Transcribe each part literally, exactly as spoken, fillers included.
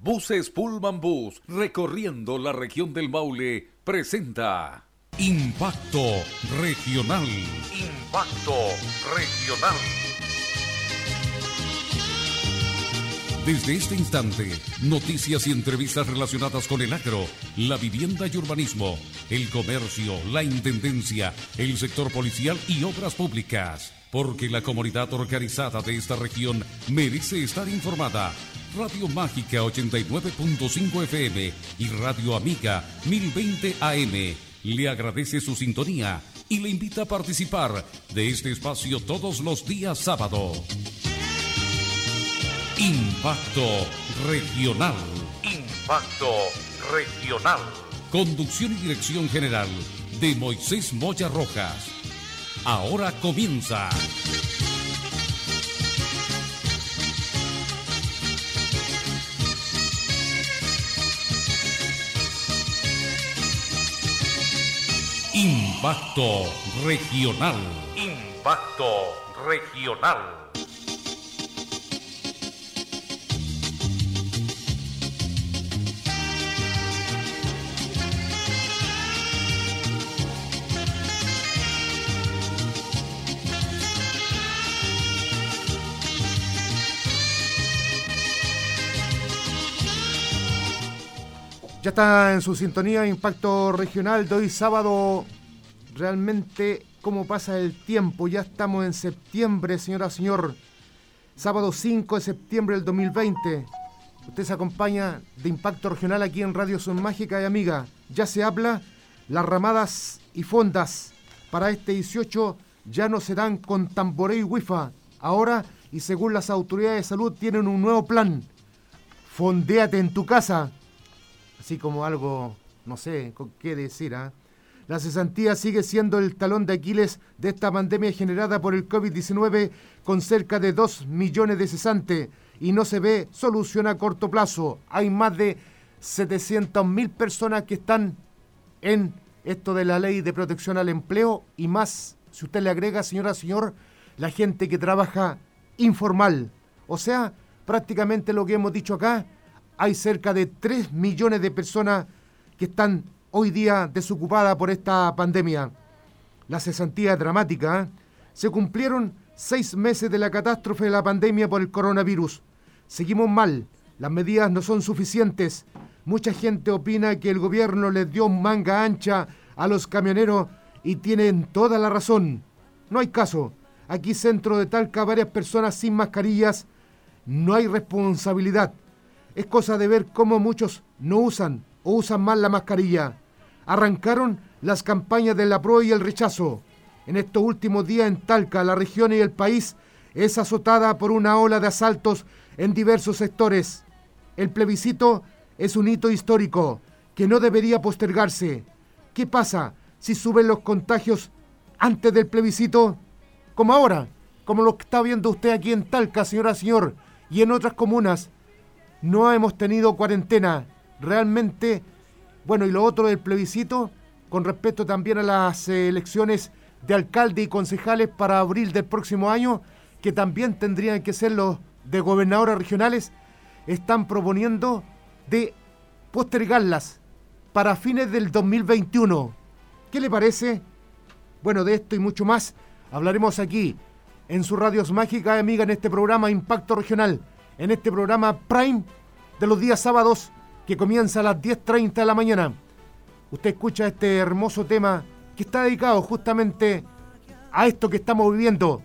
Buses Pullman Bus, recorriendo la región del Maule, presenta Impacto Regional. Impacto Regional. Desde este instante, noticias y entrevistas relacionadas con el agro, la vivienda y urbanismo, el comercio, la intendencia, el sector policial y obras públicas. Porque la comunidad organizada de esta región merece estar informada. Radio Mágica ochenta y nueve punto cinco F M y Radio Amiga mil veinte A M le agradece su sintonía y le invita a participar de este espacio todos los días sábado. Impacto Regional. Impacto Regional. Conducción y dirección general de Moisés Moya Rojas. Ahora comienza. Impacto Regional. Impacto Regional. Ya está en su sintonía Impacto Regional de hoy sábado. Realmente cómo pasa el tiempo. Ya estamos en septiembre, señora, señor. Sábado cinco de septiembre del dos mil veinte. Usted se acompaña de Impacto Regional aquí en Radio Son Mágica y Amiga. Ya se habla, las ramadas y fondas para este dieciocho ya no serán con tamboré y wifa. Ahora, y según las autoridades de salud, tienen un nuevo plan. Fondéate en tu casa. Así como algo, no sé con qué decir, ¿eh? La cesantía sigue siendo el talón de Aquiles de esta pandemia generada por el COVID diecinueve con cerca de dos millones de cesantes y no se ve solución a corto plazo. Hay más de setecientas mil personas que están en esto de la ley de protección al empleo y más, si usted le agrega, señora, señor, la gente que trabaja informal. O sea, prácticamente lo que hemos dicho acá, hay cerca de tres millones de personas que están hoy día desocupadas por esta pandemia. La cesantía es dramática, ¿eh? Se cumplieron seis meses de la catástrofe de la pandemia por el coronavirus. Seguimos mal, las medidas no son suficientes. Mucha gente opina que el gobierno les dio manga ancha a los camioneros y tienen toda la razón. No hay caso. Aquí centro de Talca, varias personas sin mascarillas. No hay responsabilidad. Es cosa de ver cómo muchos no usan o usan mal la mascarilla. Arrancaron las campañas del apruebo y el rechazo. En estos últimos días en Talca, la región y el país es azotada por una ola de asaltos en diversos sectores. El plebiscito es un hito histórico que no debería postergarse. ¿Qué pasa si suben los contagios antes del plebiscito? Como ahora, como lo que está viendo usted aquí en Talca, señora, señor, y en otras comunas. No hemos tenido cuarentena, realmente, bueno, y lo otro del plebiscito, con respecto también a las eh, elecciones de alcalde y concejales para abril del próximo año, que también tendrían que ser los de gobernadores regionales, están proponiendo de postergarlas para fines del dos mil veintiuno. ¿Qué le parece? Bueno, de esto y mucho más hablaremos aquí, en su Radios Mágica, amiga, en este programa Impacto Regional. En este programa Prime de los días sábados que comienza a las diez treinta de la mañana. Usted escucha este hermoso tema que está dedicado justamente a esto que estamos viviendo,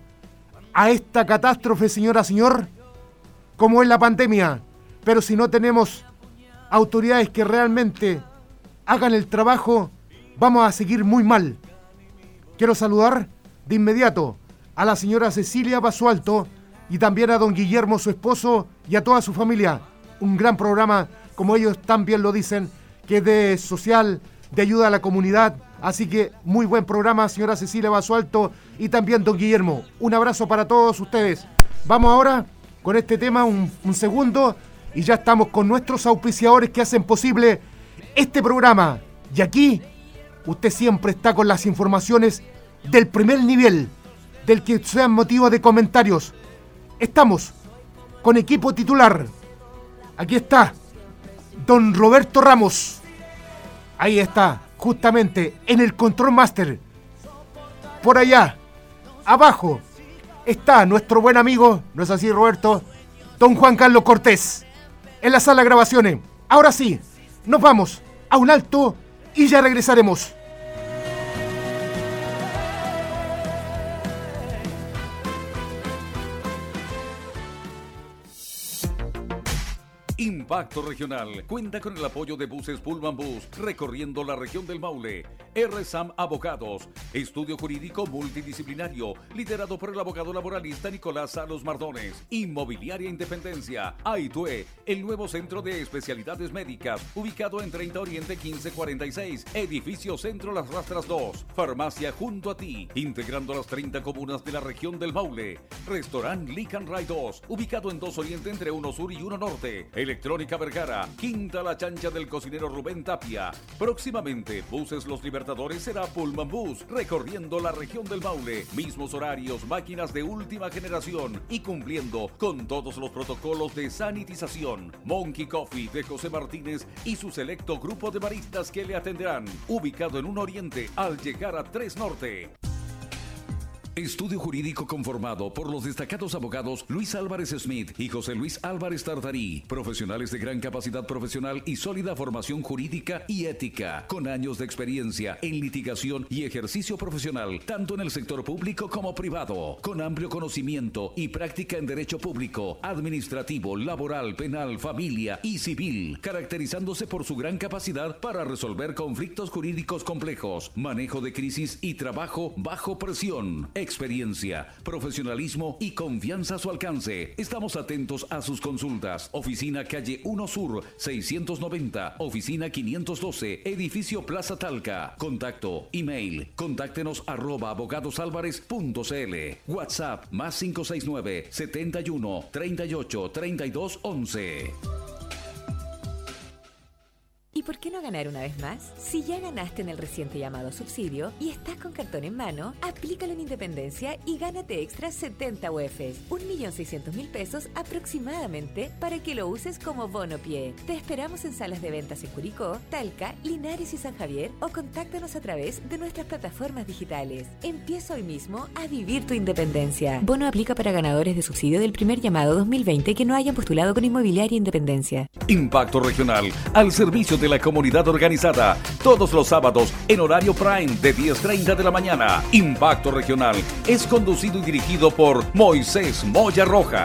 a esta catástrofe, señora, señor, como es la pandemia. Pero si no tenemos autoridades que realmente hagan el trabajo, vamos a seguir muy mal. Quiero saludar de inmediato a la señora Cecilia Basualto, y también a don Guillermo, su esposo, y a toda su familia. Un gran programa, como ellos también lo dicen, que es de social, de ayuda a la comunidad. Así que muy buen programa, señora Cecilia Basualto, y también don Guillermo. Un abrazo para todos ustedes. Vamos ahora con este tema, un, un segundo, y ya estamos con nuestros auspiciadores que hacen posible este programa. Y aquí, usted siempre está con las informaciones del primer nivel, del que sean motivo de comentarios. Estamos con equipo titular. Aquí está don Roberto Ramos. Ahí está, justamente, en el Control Master. Por allá, abajo, está nuestro buen amigo, ¿no es así, Roberto? Don Juan Carlos Cortés, en la sala de grabaciones. Ahora sí, nos vamos a un alto y ya regresaremos. Impacto Regional cuenta con el apoyo de Buses Pullman Bus recorriendo la región del Maule, R S A M Abogados, estudio jurídico multidisciplinario liderado por el abogado laboralista Nicolás Salos Mardones, Inmobiliaria Independencia, Aitue, el nuevo centro de especialidades médicas ubicado en treinta Oriente quince cuarenta y seis, edificio Centro Las Rastras dos, farmacia junto a ti, integrando las treinta comunas de la región del Maule, restaurant Lican Ray dos, ubicado en dos Oriente entre uno Sur y uno Norte, Electrónica Vergara, Quinta La Chancha del cocinero Rubén Tapia. Próximamente, Buses Los Libertadores será Pullman Bus, recorriendo la región del Maule. Mismos horarios, máquinas de última generación y cumpliendo con todos los protocolos de sanitización. Monkey Coffee de José Martínez y su selecto grupo de baristas que le atenderán. Ubicado en un Oriente al llegar a tres Norte. Estudio jurídico conformado por los destacados abogados Luis Álvarez Smith y José Luis Álvarez Tartarí, profesionales de gran capacidad profesional y sólida formación jurídica y ética, con años de experiencia en litigación y ejercicio profesional, tanto en el sector público como privado, con amplio conocimiento y práctica en derecho público, administrativo, laboral, penal, familia y civil, caracterizándose por su gran capacidad para resolver conflictos jurídicos complejos, manejo de crisis y trabajo bajo presión. Experiencia, profesionalismo y confianza a su alcance. Estamos atentos a sus consultas. Oficina Calle uno Sur, seiscientos noventa, Oficina quinientos doce, Edificio Plaza Talca. Contacto, email, contáctenos arroba abogadosalvarez punto cl. WhatsApp, más cinco seis nueve, setenta y uno, treinta y ocho, treinta y dos, once. ¿Y por qué no ganar una vez más? Si ya ganaste en el reciente llamado subsidio y estás con cartón en mano, aplícalo en Independencia y gánate extra setenta U Efes, un millón seiscientos mil pesos aproximadamente, para que lo uses como bono pie. Te esperamos en salas de ventas en Curicó, Talca, Linares y San Javier, o contáctanos a través de nuestras plataformas digitales. Empieza hoy mismo a vivir tu independencia. Bono aplica para ganadores de subsidio del primer llamado dos mil veinte que no hayan postulado con Inmobiliaria Independencia. Impacto Regional, al servicio de la comunidad organizada, todos los sábados en horario prime de diez treinta de la mañana. Impacto Regional es conducido y dirigido por Moisés Moya Rojas.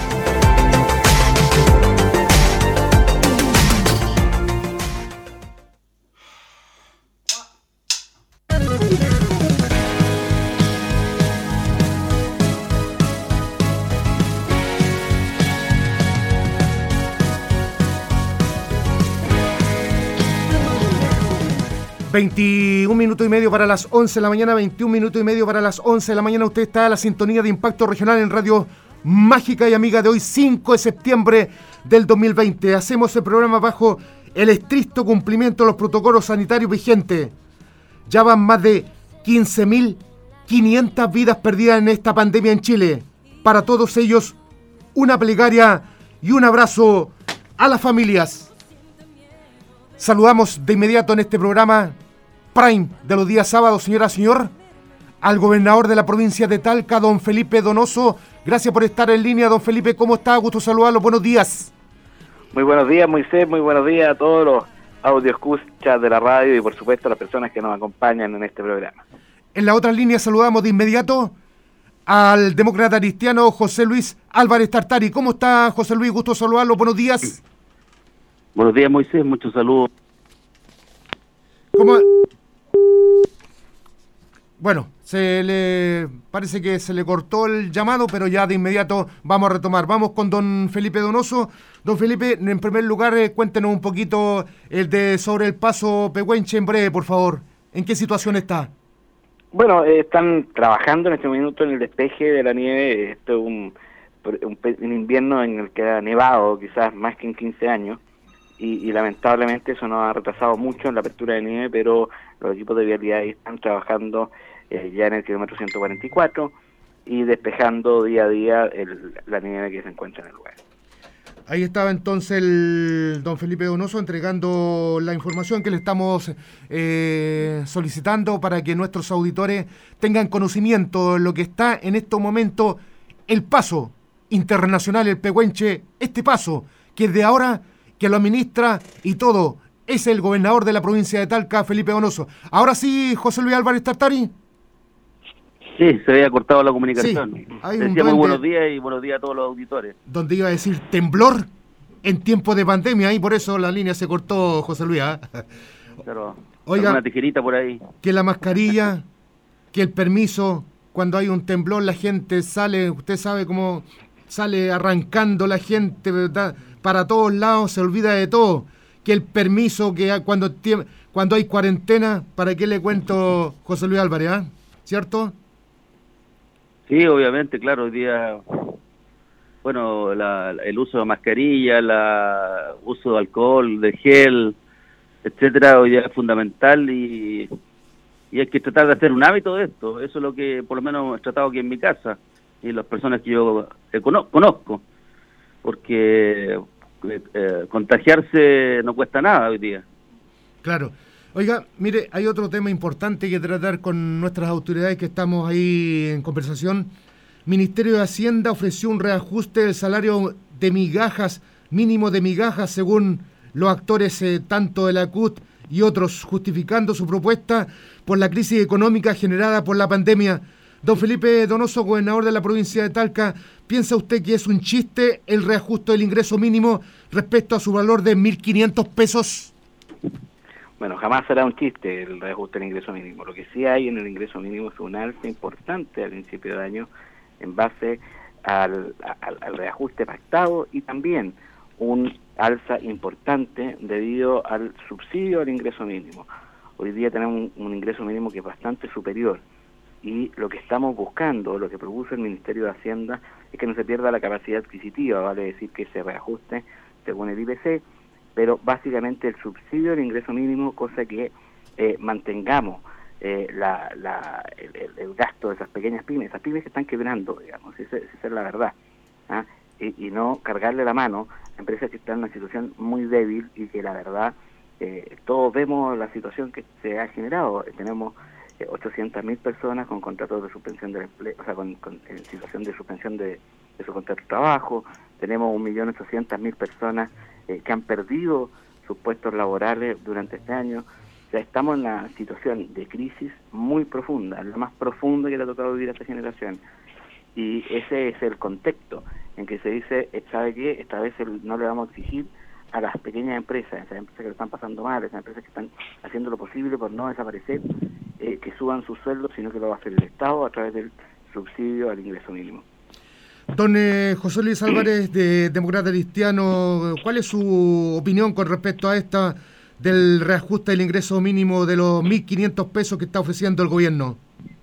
veintiún minutos y medio para las once de la mañana, veintiún minutos y medio para las once de la mañana. Usted está a la sintonía de Impacto Regional en Radio Mágica y Amiga de hoy, cinco de septiembre del dos mil veinte. Hacemos el programa bajo el estricto cumplimiento de los protocolos sanitarios vigentes. Ya van más de quince mil quinientas vidas perdidas en esta pandemia en Chile. Para todos ellos, una plegaria y un abrazo a las familias. Saludamos de inmediato en este programa Prime de los días sábados, señora, señor, al gobernador de la provincia de Talca, don Felipe Donoso. Gracias por estar en línea, don Felipe. ¿Cómo está? Gusto saludarlo. Buenos días. Muy buenos días, Moisés. Muy buenos días a todos los audioescuchas de la radio y, por supuesto, a las personas que nos acompañan en este programa. En la otra línea saludamos de inmediato al demócrata cristiano José Luis Álvarez Tartari. ¿Cómo está, José Luis? Gusto saludarlo. Buenos días. Buenos días, Moisés. Muchos saludos. ¿Cómo? Bueno, se le parece que se le cortó el llamado, pero ya de inmediato vamos a retomar. Vamos con don Felipe Donoso. Don Felipe, en primer lugar, eh, cuéntenos un poquito el de sobre el paso Pehuenche en breve, por favor. ¿En qué situación está? Bueno, eh, están trabajando en este minuto en el despeje de la nieve. Esto es un, un, un invierno en el que ha nevado quizás más que en quince años. Y, y lamentablemente eso nos ha retrasado mucho en la apertura de nieve, pero los equipos de vialidad están trabajando eh, ya en el kilómetro ciento cuarenta y cuatro y despejando día a día el, la nieve que se encuentra en el lugar. Ahí estaba entonces el don Felipe Donoso entregando la información que le estamos eh, solicitando para que nuestros auditores tengan conocimiento de lo que está en estos momentos el paso internacional, el Pehuenche, este paso que de ahora que lo administra y todo es el gobernador de la provincia de Talca, Felipe Donoso. Ahora sí, José Luis Álvarez Tartari. Sí, se había cortado la comunicación. Sí, hay Decía un muy duende, buenos días y buenos días a todos los auditores. Donde iba a decir temblor en tiempo de pandemia, y por eso la línea se cortó, José Luis. ¿eh? Claro, Oiga, una tijerita por ahí. Que la mascarilla, que el permiso, cuando hay un temblor la gente sale, usted sabe cómo sale arrancando la gente, ¿verdad? Para todos lados, se olvida de todo. Que el permiso, que cuando, cuando hay cuarentena, ¿para qué le cuento, José Luis Álvarez? ¿eh? ¿Cierto? Sí, obviamente, claro, hoy día, bueno, la, el uso de mascarilla, el uso de alcohol, de gel, etcétera, hoy día es fundamental y, y hay que tratar de hacer un hábito de esto. Eso es lo que por lo menos he tratado aquí en mi casa y las personas que yo eh, cono- conozco, porque eh, contagiarse no cuesta nada hoy día. Claro. Oiga, mire, hay otro tema importante que tratar con nuestras autoridades que estamos ahí en conversación. Ministerio de Hacienda ofreció un reajuste del salario de migajas, mínimo de migajas, según los actores eh, tanto de la C U T y otros, justificando su propuesta por la crisis económica generada por la pandemia. Don Felipe Donoso, gobernador de la provincia de Talca, ¿piensa usted que es un chiste el reajuste del ingreso mínimo respecto a su valor de mil quinientos pesos? Bueno, jamás será un chiste el reajuste del ingreso mínimo. Lo que sí hay en el ingreso mínimo es un alza importante al principio de año en base al, al, al reajuste pactado y también un alza importante debido al subsidio al ingreso mínimo. Hoy día tenemos un, un ingreso mínimo que es bastante superior y lo que estamos buscando, lo que propuso el Ministerio de Hacienda es que no se pierda la capacidad adquisitiva, vale decir que se reajuste según el I P C, pero básicamente el subsidio al ingreso mínimo, cosa que eh, mantengamos eh, la, la, el, el gasto de esas pequeñas pymes, esas pymes que están quebrando, digamos, esa, esa es la verdad, ¿ah? y, y no cargarle la mano a empresas que están en una situación muy débil y que la verdad eh, todos vemos la situación que se ha generado. Tenemos eh, ochocientas mil personas con contratos de suspensión del empleo, o sea, con, con en situación de suspensión de, de su contrato de trabajo, tenemos un millón ochocientas mil personas Eh, que han perdido sus puestos laborales durante este año. O sea, estamos en una situación de crisis muy profunda, la más profunda que le ha tocado vivir a esta generación. Y ese es el contexto en que se dice, ¿sabe qué? Esta vez el, no le vamos a exigir a las pequeñas empresas, esas empresas que lo están pasando mal, esas empresas que están haciendo lo posible por no desaparecer, eh, que suban sus sueldos, sino que lo va a hacer el Estado a través del subsidio al ingreso mínimo. Don eh, José Luis Álvarez, de Demócrata Cristiano, ¿cuál es su opinión con respecto a esta del reajuste del ingreso mínimo de los mil quinientos pesos que está ofreciendo el gobierno?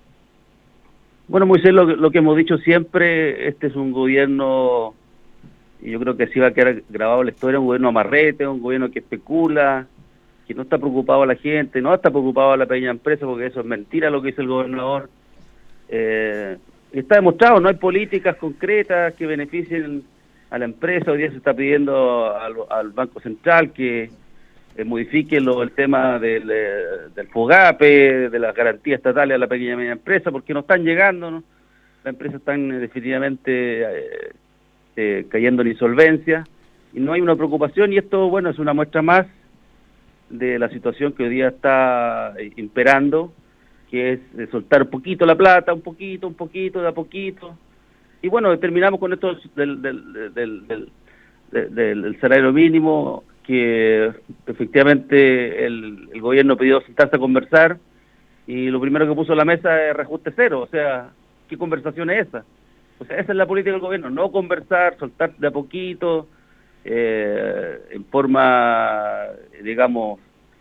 Bueno, Moisés, lo, lo que hemos dicho siempre, este es un gobierno, y yo creo que así va a quedar grabado en la historia, un gobierno amarrete, un gobierno que especula, que no está preocupado a la gente, no está preocupado a la pequeña empresa, porque eso es mentira lo que dice el gobernador. Eh, Está demostrado, no hay políticas concretas que beneficien a la empresa. Hoy día se está pidiendo al, al Banco Central que eh, modifique lo, el tema del, eh, del FOGAPE, de las garantías estatales a la pequeña y media empresa, porque no están llegando, ¿no? Las empresas están eh, definitivamente eh, eh, cayendo en insolvencia y no hay una preocupación, y esto, bueno, es una muestra más de la situación que hoy día está eh, imperando, que es de soltar un poquito la plata, un poquito, un poquito, de a poquito. Y bueno, terminamos con esto del, del, del, del, del, del salario mínimo, que efectivamente el, el gobierno pidió sentarse a conversar, y lo primero que puso en la mesa es reajuste cero. O sea, ¿qué conversación es esa? O sea, esa es la política del gobierno, no conversar, soltar de a poquito, eh, en forma, digamos,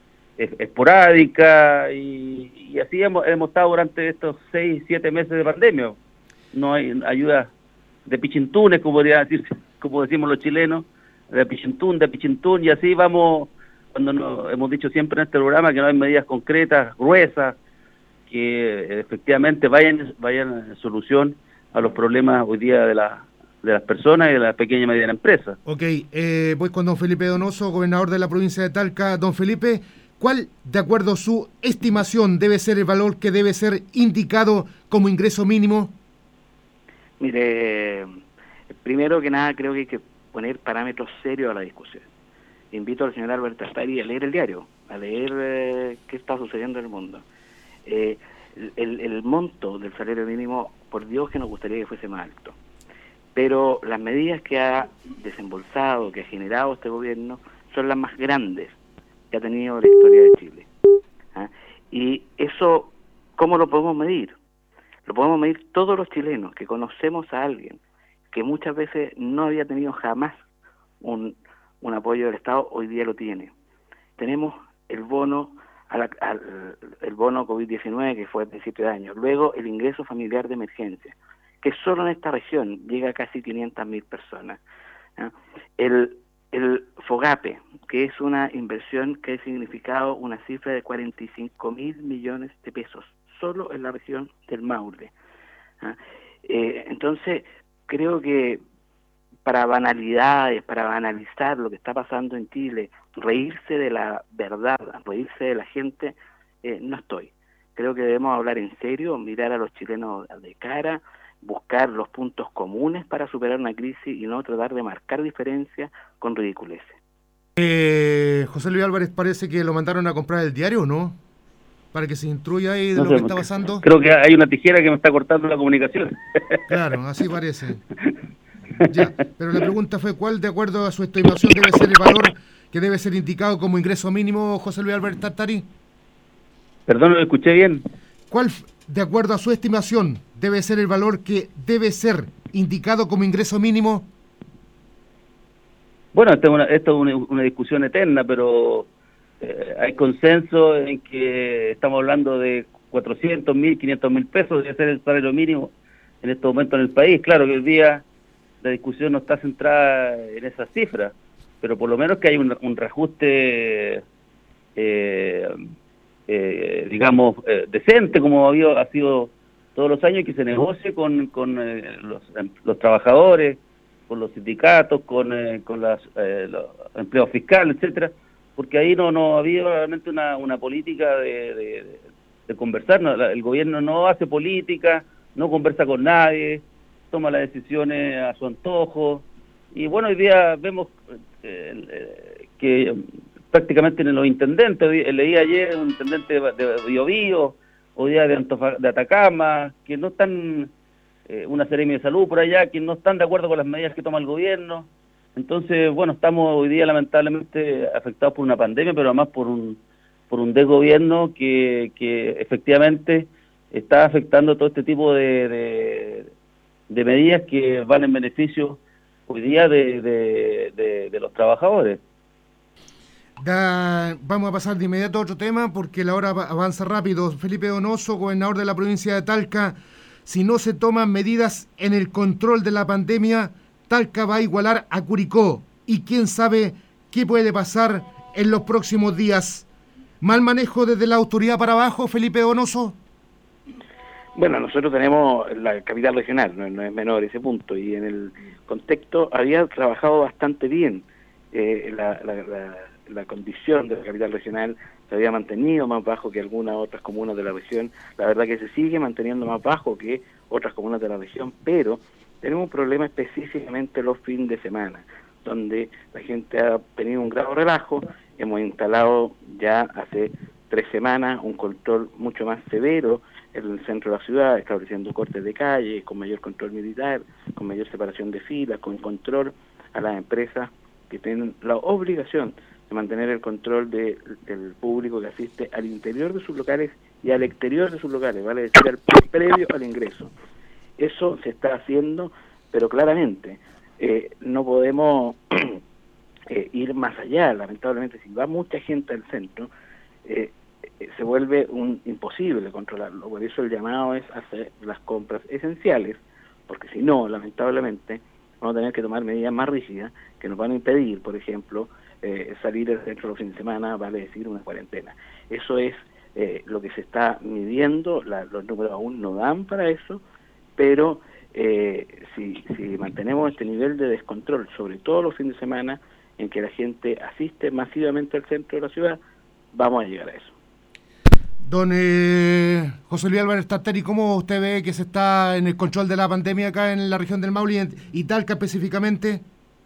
esporádica, y, y así hemos, hemos estado durante estos seis, siete meses de pandemia. No hay ayuda de pichintunes, como podría decir, como decimos los chilenos, de pichintún, de pichintún, y así vamos, cuando nos, hemos dicho siempre en este programa que no hay medidas concretas, gruesas, que efectivamente vayan, vayan en solución a los problemas hoy día de la de las personas y de la pequeña y mediana empresa. Ok, eh, voy con don Felipe Donoso, gobernador de la provincia de Talca. Don Felipe, ¿cuál, de acuerdo a su estimación, debe ser el valor que debe ser indicado como ingreso mínimo? Mire, primero que nada creo que hay que poner parámetros serios a la discusión. Invito al señor Albert Tartari a leer el diario, a leer eh, qué está sucediendo en el mundo. Eh, el, el monto del salario mínimo, por Dios que nos gustaría que fuese más alto. Pero las medidas que ha desembolsado, que ha generado este gobierno, son las más grandes que ha tenido la historia de Chile. ¿Ah? Y eso, ¿cómo lo podemos medir? Lo podemos medir todos los chilenos que conocemos a alguien que muchas veces no había tenido jamás un, un apoyo del Estado, hoy día lo tiene. Tenemos el bono a la, al, el bono COVID diecinueve que fue a principio de año, luego el ingreso familiar de emergencia, que solo en esta región llega a casi quinientas mil personas. ¿Ah? El, el FOGAPE, que es una inversión que ha significado una cifra de cuarenta y cinco mil millones de pesos, solo en la región del Maule. ¿Ah? Eh, entonces, creo que para banalidades, para banalizar lo que está pasando en Chile, reírse de la verdad, reírse de la gente, eh, no estoy. Creo que debemos hablar en serio, mirar a los chilenos de cara, buscar los puntos comunes para superar una crisis y no tratar de marcar diferencias con ridiculeces. Eh, José Luis Álvarez, parece que lo mandaron a comprar el diario, ¿no? Para que se instruya ahí de No lo sé, que está pasando. Creo que hay una tijera que me está cortando la comunicación. Claro, así parece. Ya, pero la pregunta fue, ¿cuál, de acuerdo a su estimación, debe ser el valor que debe ser indicado como ingreso mínimo, José Luis Álvarez Tartari? Perdón, no lo escuché bien. ¿Cuál, de acuerdo a su estimación, debe ser el valor que debe ser indicado como ingreso mínimo? Bueno, esta es una, esto es una, una discusión eterna, pero eh, hay consenso en que estamos hablando de cuatrocientos mil, quinientos mil pesos, debe ser el salario mínimo en este momento en el país. Claro que hoy día la discusión no está centrada en esas cifras, pero por lo menos que hay un, un reajuste, eh, eh, digamos, eh, decente, como ha, habido, ha sido todos los años, que se negocie con, con eh, los, los trabajadores, con los sindicatos, con, eh, con las, eh, los empleos fiscales, etcétera, porque ahí no, no ha habido realmente una, una política de, de, de conversar. No, el gobierno no hace política, no conversa con nadie, toma las decisiones a su antojo, y bueno, hoy día vemos eh, eh, que prácticamente en los intendentes, leí ayer un intendente de, de Biobío, hoy día de, Antofa, de Atacama, que no están, eh, una Seremi de Salud por allá, que no están de acuerdo con las medidas que toma el gobierno. Entonces, bueno, estamos hoy día lamentablemente afectados por una pandemia, pero además por un por un desgobierno que, que efectivamente está afectando todo este tipo de, de de medidas que van en beneficio hoy día de, de, de, de los trabajadores. Da, vamos a pasar de inmediato a otro tema porque la hora avanza rápido. Felipe Donoso, gobernador de la provincia de Talca, si no se toman medidas en el control de la pandemia, Talca va a igualar a Curicó. Y quién sabe qué puede pasar en los próximos días. ¿Mal manejo desde la autoridad para abajo, Felipe Donoso? Bueno, nosotros tenemos la capital regional, no, no es menor ese punto, y en el contexto había trabajado bastante bien. Eh, la, la, la, la condición de la capital regional se había mantenido más bajo que algunas otras comunas de la región. La verdad que se sigue manteniendo más bajo que otras comunas de la región, pero tenemos un problema específicamente los fines de semana, donde la gente ha tenido un grado relajo. Hemos instalado ya hace tres semanas un control mucho más severo en el centro de la ciudad, estableciendo cortes de calle, con mayor control militar, con mayor separación de filas, con control a las empresas que tienen la obligación de mantener el control de, del público que asiste al interior de sus locales y al exterior de sus locales, vale decir, al previo al ingreso. Eso se está haciendo, pero claramente eh, no podemos eh, ir más allá. Lamentablemente, si va mucha gente al centro, eh, se vuelve un imposible controlarlo. Por eso el llamado es hacer las compras esenciales, porque si no, lamentablemente, vamos a tener que tomar medidas más rígidas que nos van a impedir, por ejemplo, eh, salir del centro los fines de semana, vale decir, una cuarentena. Eso es eh, lo que se está midiendo, la, los números aún no dan para eso, pero eh, si, si mantenemos este nivel de descontrol, sobre todo los fines de semana, en que la gente asiste masivamente al centro de la ciudad, vamos a llegar a eso. Don eh, José Luis Álvarez Tartari, ¿cómo usted ve que se está en el control de la pandemia acá en la región del Maule y Talca específicamente?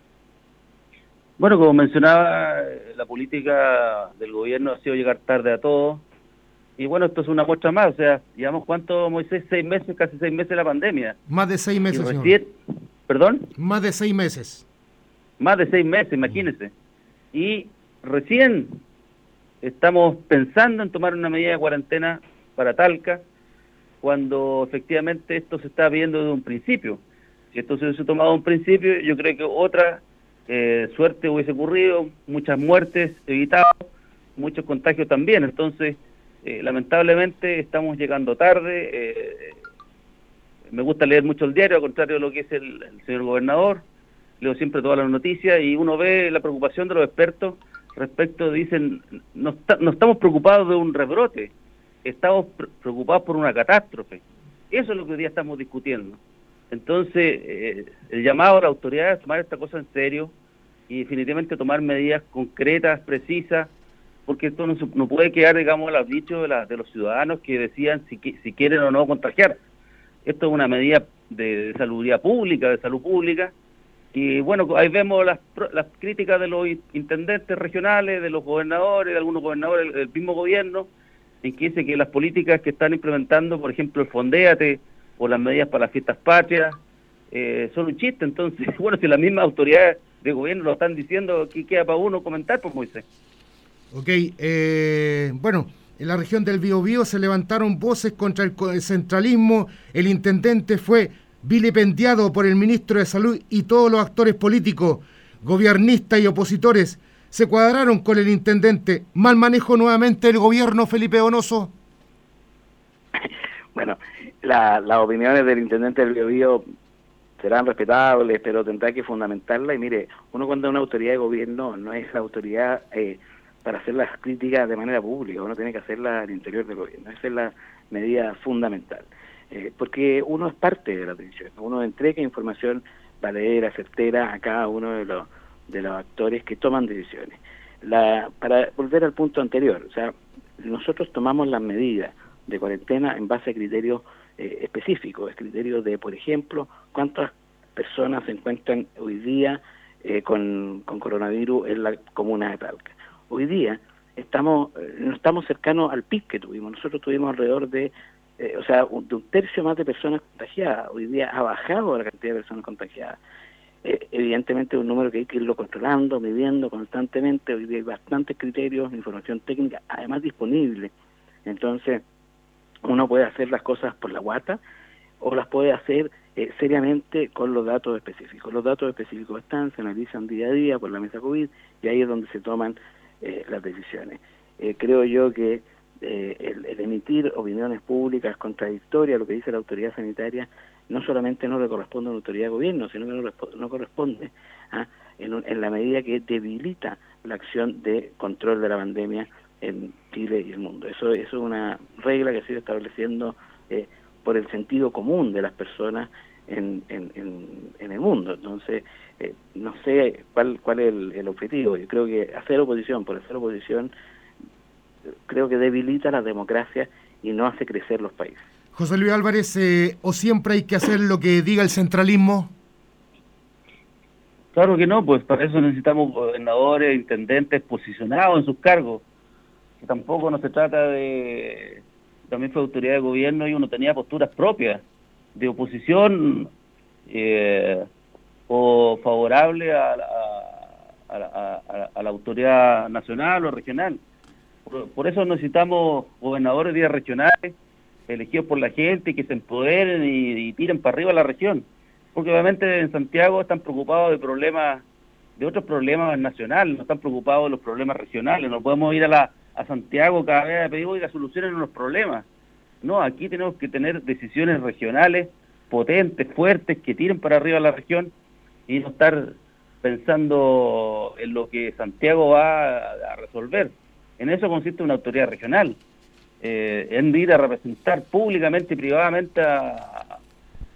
Bueno, como mencionaba, la política del gobierno ha sido llegar tarde a todo. Y bueno, esto es una muestra más. O sea, llevamos cuánto, Moisés, seis meses, casi seis meses de la pandemia. Más de seis meses, recién, señor. ¿Perdón? Más de seis meses. Más de seis meses, imagínense. Y recién estamos pensando en tomar una medida de cuarentena para Talca, cuando efectivamente esto se está viendo desde un principio. Si esto se hubiese tomado un principio, yo creo que otra eh, suerte hubiese ocurrido, muchas muertes evitadas, muchos contagios también. Entonces, eh, lamentablemente estamos llegando tarde. Eh, me gusta leer mucho el diario, al contrario de lo que es el, el señor gobernador. Leo siempre todas las noticias y uno ve la preocupación de los expertos respecto, dicen, no, está, no estamos preocupados de un rebrote, estamos pre preocupados por una catástrofe. Eso es lo que hoy día estamos discutiendo. Entonces, eh, el llamado a la autoridad es tomar esta cosa en serio y definitivamente tomar medidas concretas, precisas, porque esto no, no puede quedar, digamos, al dicho de, la, de los ciudadanos que decían si, si quieren o no contagiar. Esto es una medida de, de salubridad pública, de salud pública, y bueno, ahí vemos las, las críticas de los intendentes regionales, de los gobernadores, de algunos gobernadores del mismo gobierno, en que dice que las políticas que están implementando, por ejemplo, el Fondéate o las medidas para las fiestas patrias, eh, son un chiste. Entonces, bueno, si las mismas autoridades de gobierno lo están diciendo, ¿qué queda para uno comentar, pues, Moisés? Ok, eh, bueno, en la región del Biobío se levantaron voces contra el centralismo, el intendente fue vilipendiado por el ministro de Salud y todos los actores políticos, gobiernistas y opositores, se cuadraron con el intendente. ¿Mal manejo nuevamente el gobierno, Felipe Donoso? Bueno, la, las opiniones del intendente del Biobío serán respetables, pero tendrá que fundamentarla. Y mire, uno cuando es una autoridad de gobierno no es la autoridad eh, para hacer las críticas de manera pública, uno tiene que hacerlas al interior del gobierno. Esa es la medida fundamental. Eh, porque uno es parte de la decisión, uno entrega información valedera, certera a cada uno de los de los actores que toman decisiones. La, para volver al punto anterior, o sea, nosotros tomamos las medidas de cuarentena en base a criterios eh, específicos, criterios de, por ejemplo, cuántas personas se encuentran hoy día eh, con, con coronavirus en la comuna de Talca. Hoy día estamos eh, no estamos cercanos al pic que tuvimos, nosotros tuvimos alrededor de Eh, o sea, un, de un tercio más de personas contagiadas. Hoy día ha bajado la cantidad de personas contagiadas. Eh, evidentemente es un número que hay que irlo controlando, midiendo constantemente. Hoy día hay bastantes criterios, información técnica, además disponible. Entonces, uno puede hacer las cosas por la guata o las puede hacer eh, seriamente con los datos específicos. Los datos específicos están, se analizan día a día por la mesa COVID y ahí es donde se toman eh, las decisiones. Eh, creo yo que Eh, el, el emitir opiniones públicas contradictorias a lo que dice la autoridad sanitaria no solamente no le corresponde a una autoridad de gobierno, sino que no, no corresponde ¿ah? en, un, en la medida que debilita la acción de control de la pandemia en Chile y el mundo. Eso, eso es una regla que se ha ido estableciendo eh, por el sentido común de las personas en, en, en, en el mundo. Entonces, eh, no sé cuál, cuál es el, el objetivo. Yo creo que hacer oposición por hacer oposición creo que debilita la democracia y no hace crecer los países. José Luis Álvarez, eh, ¿o siempre hay que hacer lo que diga el centralismo? Claro que no, pues para eso necesitamos gobernadores, intendentes posicionados en sus cargos. Que tampoco no se trata de... También fue autoridad de gobierno y uno tenía posturas propias de oposición eh, o favorable a, a, a, a, a la autoridad nacional o regional. Por, por eso necesitamos gobernadores de regionales elegidos por la gente, que se empoderen y, y tiren para arriba la región. Porque obviamente en Santiago están preocupados de problemas, de otros problemas nacionales, no están preocupados de los problemas regionales. No podemos ir a la a Santiago cada vez a pedir, oiga, solucionen los problemas. No, aquí tenemos que tener decisiones regionales potentes, fuertes, que tiren para arriba la región y no estar pensando en lo que Santiago va a, a resolver. En eso consiste una autoridad regional, eh, en ir a representar públicamente y privadamente a, a,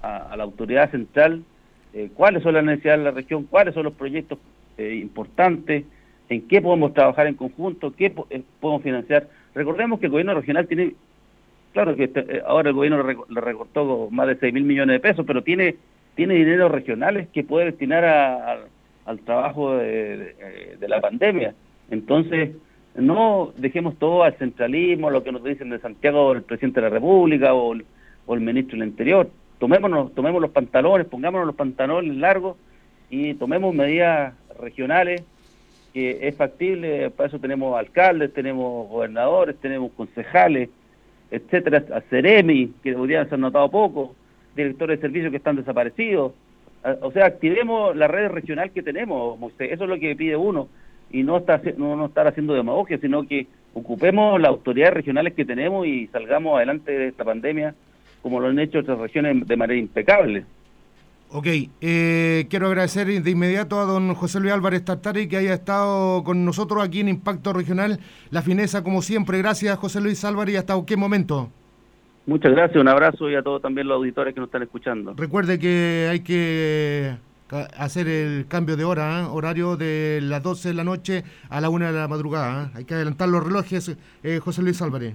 a, a la autoridad central eh, cuáles son las necesidades de la región, cuáles son los proyectos eh, importantes, en qué podemos trabajar en conjunto, qué po eh, podemos financiar. Recordemos que el gobierno regional tiene, claro que este, eh, ahora el gobierno le, le recortó más de seis mil millones de pesos, pero tiene tiene dinero regionales que puede destinar a, a, al trabajo de, de, de la pandemia. Entonces, no dejemos todo al centralismo, lo que nos dicen de Santiago el presidente de la República o el, o el ministro del Interior. Tomémonos, tomemos los pantalones, pongámonos los pantalones largos y tomemos medidas regionales que es factible. Para eso tenemos alcaldes, tenemos gobernadores, tenemos concejales, etcétera, a Ceremi, que podrían ser notado poco, directores de servicios que están desaparecidos. O sea, activemos la red regional que tenemos, Moisés. Eso es lo que pide uno, y no, está, no, no estar haciendo demagogia, sino que ocupemos las autoridades regionales que tenemos y salgamos adelante de esta pandemia como lo han hecho otras regiones de manera impecable. Ok, eh, quiero agradecer de inmediato a don José Luis Álvarez Tartari que haya estado con nosotros aquí en Impacto Regional. La fineza, como siempre. Gracias, José Luis Álvarez, y hasta qué momento. Muchas gracias, un abrazo y a todos también los auditores que nos están escuchando. Recuerde que hay que hacer el cambio de hora, ¿eh? Horario de las doce de la noche a la una de la madrugada. ¿eh? Hay que adelantar los relojes, eh, José Luis Álvarez.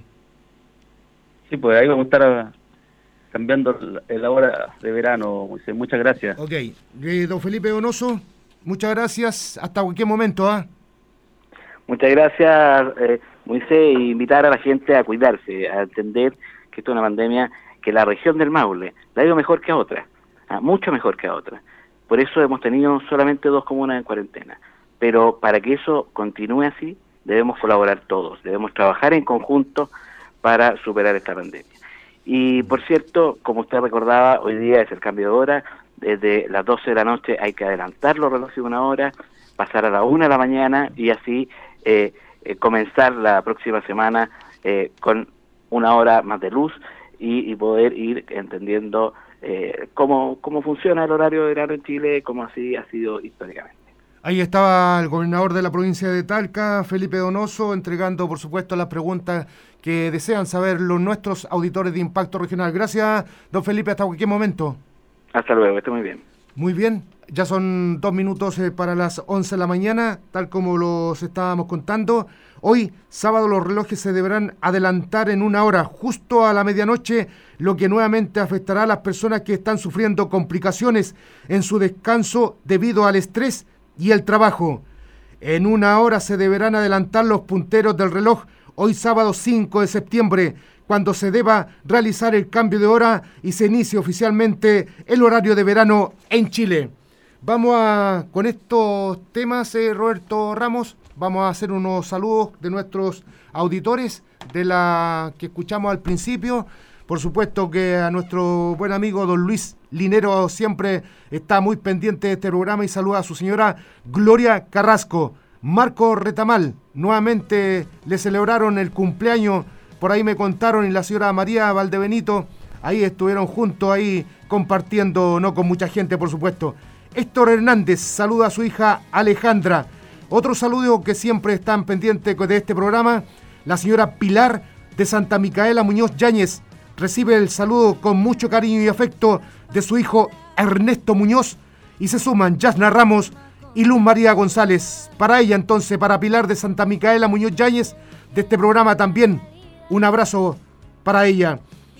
Sí, pues ahí vamos a estar cambiando la hora de verano, Moisés. Muchas gracias. Ok, eh, don Felipe Donoso, muchas gracias. ¿Hasta cualquier momento? ¿ah? ¿eh? Muchas gracias, eh, Moisés, e invitar a la gente a cuidarse, a entender que esto es una pandemia que la región del Maule la ha ido mejor que a otras, ¿ah? mucho mejor que a otras. Por eso hemos tenido solamente dos comunas en cuarentena. Pero para que eso continúe así, debemos colaborar todos, debemos trabajar en conjunto para superar esta pandemia. Y por cierto, como usted recordaba, hoy día es el cambio de hora. Desde las doce de la noche hay que adelantar los relojes de una hora, pasar a la una de la mañana y así eh, eh, comenzar la próxima semana eh, con una hora más de luz y, y poder ir entendiendo eh, cómo, cómo funciona el horario de verano en Chile, como así ha sido históricamente. Ahí estaba el gobernador de la provincia de Talca, Felipe Donoso, entregando, por supuesto, las preguntas que desean saber los nuestros auditores de Impacto Regional. Gracias, don Felipe, hasta cualquier momento. Hasta luego, esté muy bien. Muy bien, ya son dos minutos eh, para las once de la mañana, tal como los estábamos contando. Hoy, sábado, los relojes se deberán adelantar en una hora, justo a la medianoche, lo que nuevamente afectará a las personas que están sufriendo complicaciones en su descanso debido al estrés y el trabajo. En una hora se deberán adelantar los punteros del reloj, hoy sábado cinco de septiembre, cuando se deba realizar el cambio de hora y se inicie oficialmente el horario de verano en Chile. Vamos a, con estos temas, eh, Roberto Ramos, vamos a hacer unos saludos de nuestros auditores, de la que escuchamos al principio. Por supuesto que a nuestro buen amigo don Luis Linero siempre está muy pendiente de este programa y saluda a su señora Gloria Carrasco. Marco Retamal, nuevamente le celebraron el cumpleaños, por ahí me contaron, y la señora María Valdebenito, ahí estuvieron juntos, ahí compartiendo, no con mucha gente por supuesto. Héctor Hernández saluda a su hija Alejandra. Otro saludo que siempre están pendientes de este programa, la señora Pilar de Santa Micaela Muñoz Yáñez, recibe el saludo con mucho cariño y afecto de su hijo Ernesto Muñoz, y se suman Yasna Ramos y Luz María González. Para ella entonces, para Pilar de Santa Micaela Muñoz Yáñez, de este programa también, un abrazo para ella.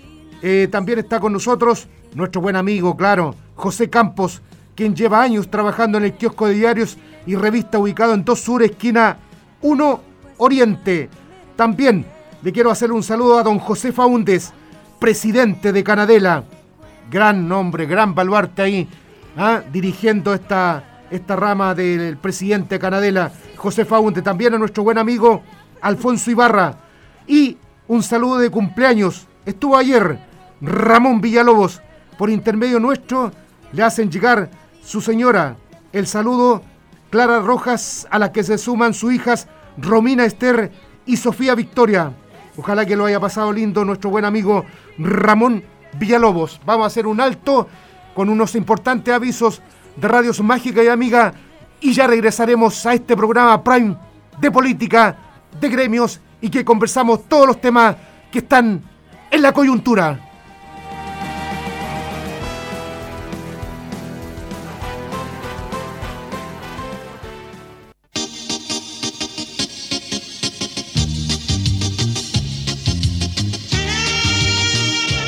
Eh, también está con nosotros nuestro buen amigo, claro, José Campos, quien lleva años trabajando en el kiosco de diarios y revista ubicado en dos Sur, esquina uno Oriente. También le quiero hacer un saludo a don José Faúndez, presidente de Canadela. Gran nombre, gran baluarte ahí, ¿ah? dirigiendo esta, esta rama del presidente de Canadela, José Faúndez. También a nuestro buen amigo Alfonso Ibarra. Y un saludo de cumpleaños. Estuvo ayer Ramón Villalobos. Por intermedio nuestro le hacen llegar su señora el saludo, Clara Rojas, a la que se suman sus hijas Romina Esther y Sofía Victoria. Ojalá que lo haya pasado lindo nuestro buen amigo Ramón Villalobos. Vamos a hacer un alto con unos importantes avisos de Radios Mágica y Amiga y ya regresaremos a este programa Prime de política, de gremios y que conversamos todos los temas que están en la coyuntura.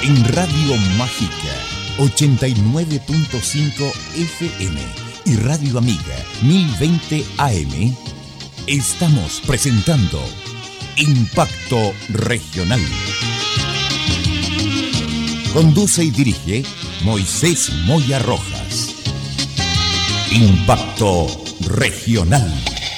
En Radio Mágica ochenta y nueve punto cinco F M y Radio Amiga mil veinte A M, estamos presentando Impacto Regional. Conduce y dirige Moisés Moya Rojas. Impacto Regional.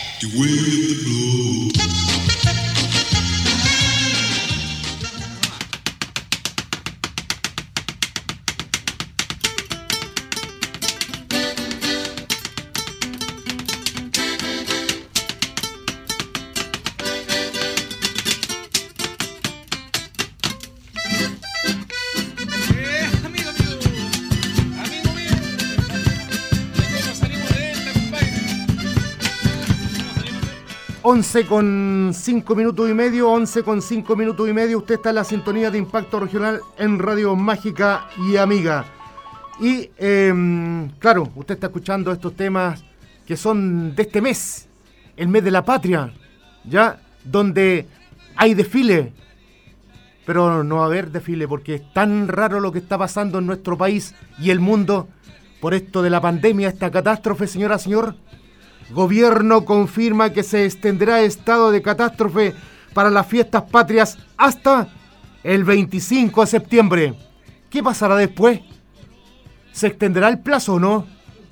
once con cinco minutos y medio, once con cinco minutos y medio, usted está en la sintonía de Impacto Regional en Radio Mágica y Amiga. Y, eh, claro, usted está escuchando estos temas que son de este mes, el mes de la patria, ¿ya? Donde hay desfile, pero no va a haber desfile porque es tan raro lo que está pasando en nuestro país y el mundo por esto de la pandemia, esta catástrofe, señora, señor. Gobierno confirma que se extenderá estado de catástrofe para las fiestas patrias hasta el veinticinco de septiembre. ¿Qué pasará después? ¿Se extenderá el plazo o no?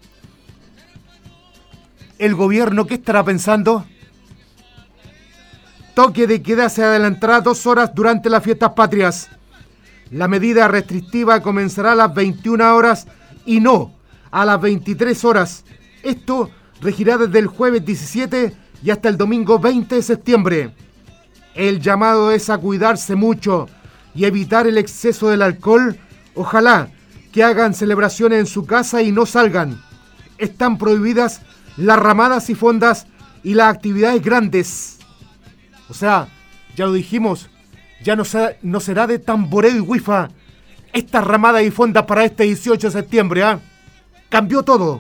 ¿El gobierno qué estará pensando? Toque de queda se adelantará dos horas durante las fiestas patrias. La medida restrictiva comenzará a las veintiuna horas y no a las veintitrés horas. Esto regirá desde el jueves diecisiete y hasta el domingo veinte de septiembre. El llamado es a cuidarse mucho y evitar el exceso del alcohol. Ojalá que hagan celebraciones en su casa y no salgan. Están prohibidas las ramadas y fondas y las actividades grandes. O sea, ya lo dijimos, ya no, se, no será de tamboreo y wifa estas ramadas y fondas para este dieciocho de septiembre, ¿ah? ¿eh? Cambió todo.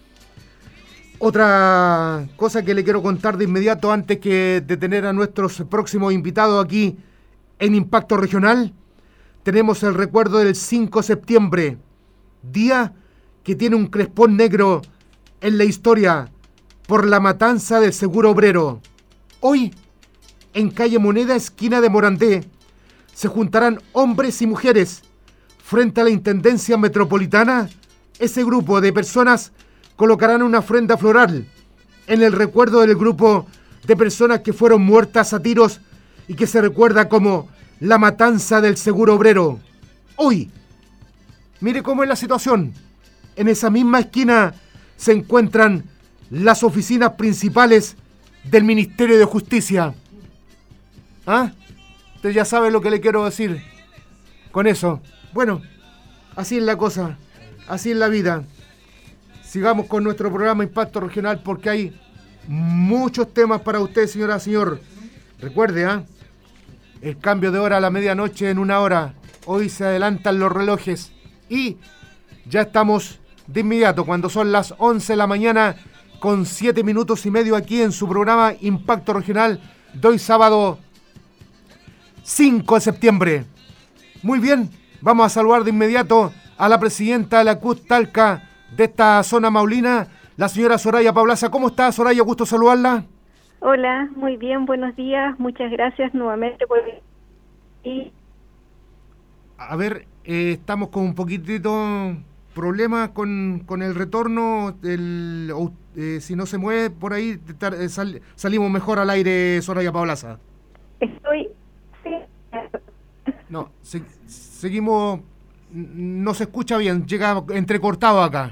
Otra cosa que le quiero contar de inmediato antes que de tener a nuestros próximos invitados aquí en Impacto Regional, tenemos el recuerdo del cinco de septiembre, día que tiene un crespón negro en la historia por la matanza del Seguro Obrero. Hoy, en calle Moneda, esquina de Morandé, se juntarán hombres y mujeres frente a la Intendencia Metropolitana. Ese grupo de personas colocarán una ofrenda floral en el recuerdo del grupo de personas que fueron muertas a tiros y que se recuerda como la matanza del Seguro Obrero. Hoy, mire cómo es la situación. En esa misma esquina se encuentran las oficinas principales del Ministerio de Justicia. ¿Ah? Usted ya sabe lo que le quiero decir con eso. Bueno, así es la cosa, así es la vida. Sigamos con nuestro programa Impacto Regional porque hay muchos temas para usted, señora, señor. Recuerde, ¿ah? ¿eh? El cambio de hora a la medianoche en una hora. Hoy se adelantan los relojes y ya estamos de inmediato cuando son las once de la mañana con siete minutos y medio aquí en su programa Impacto Regional de hoy sábado cinco de septiembre. Muy bien, vamos a saludar de inmediato a la presidenta de la C U T Talca de esta zona maulina, la señora Soraya Pablaza. ¿Cómo está, Soraya? Gusto saludarla. Hola, muy bien, buenos días. Muchas gracias nuevamente por... Y... A ver, eh, estamos con un poquitito problemas con, con el retorno. El, eh, si no se mueve por ahí, eh, sal, salimos mejor al aire, Soraya Pablaza. Estoy... Sí. No, se, seguimos... No se escucha bien, llega entrecortado acá.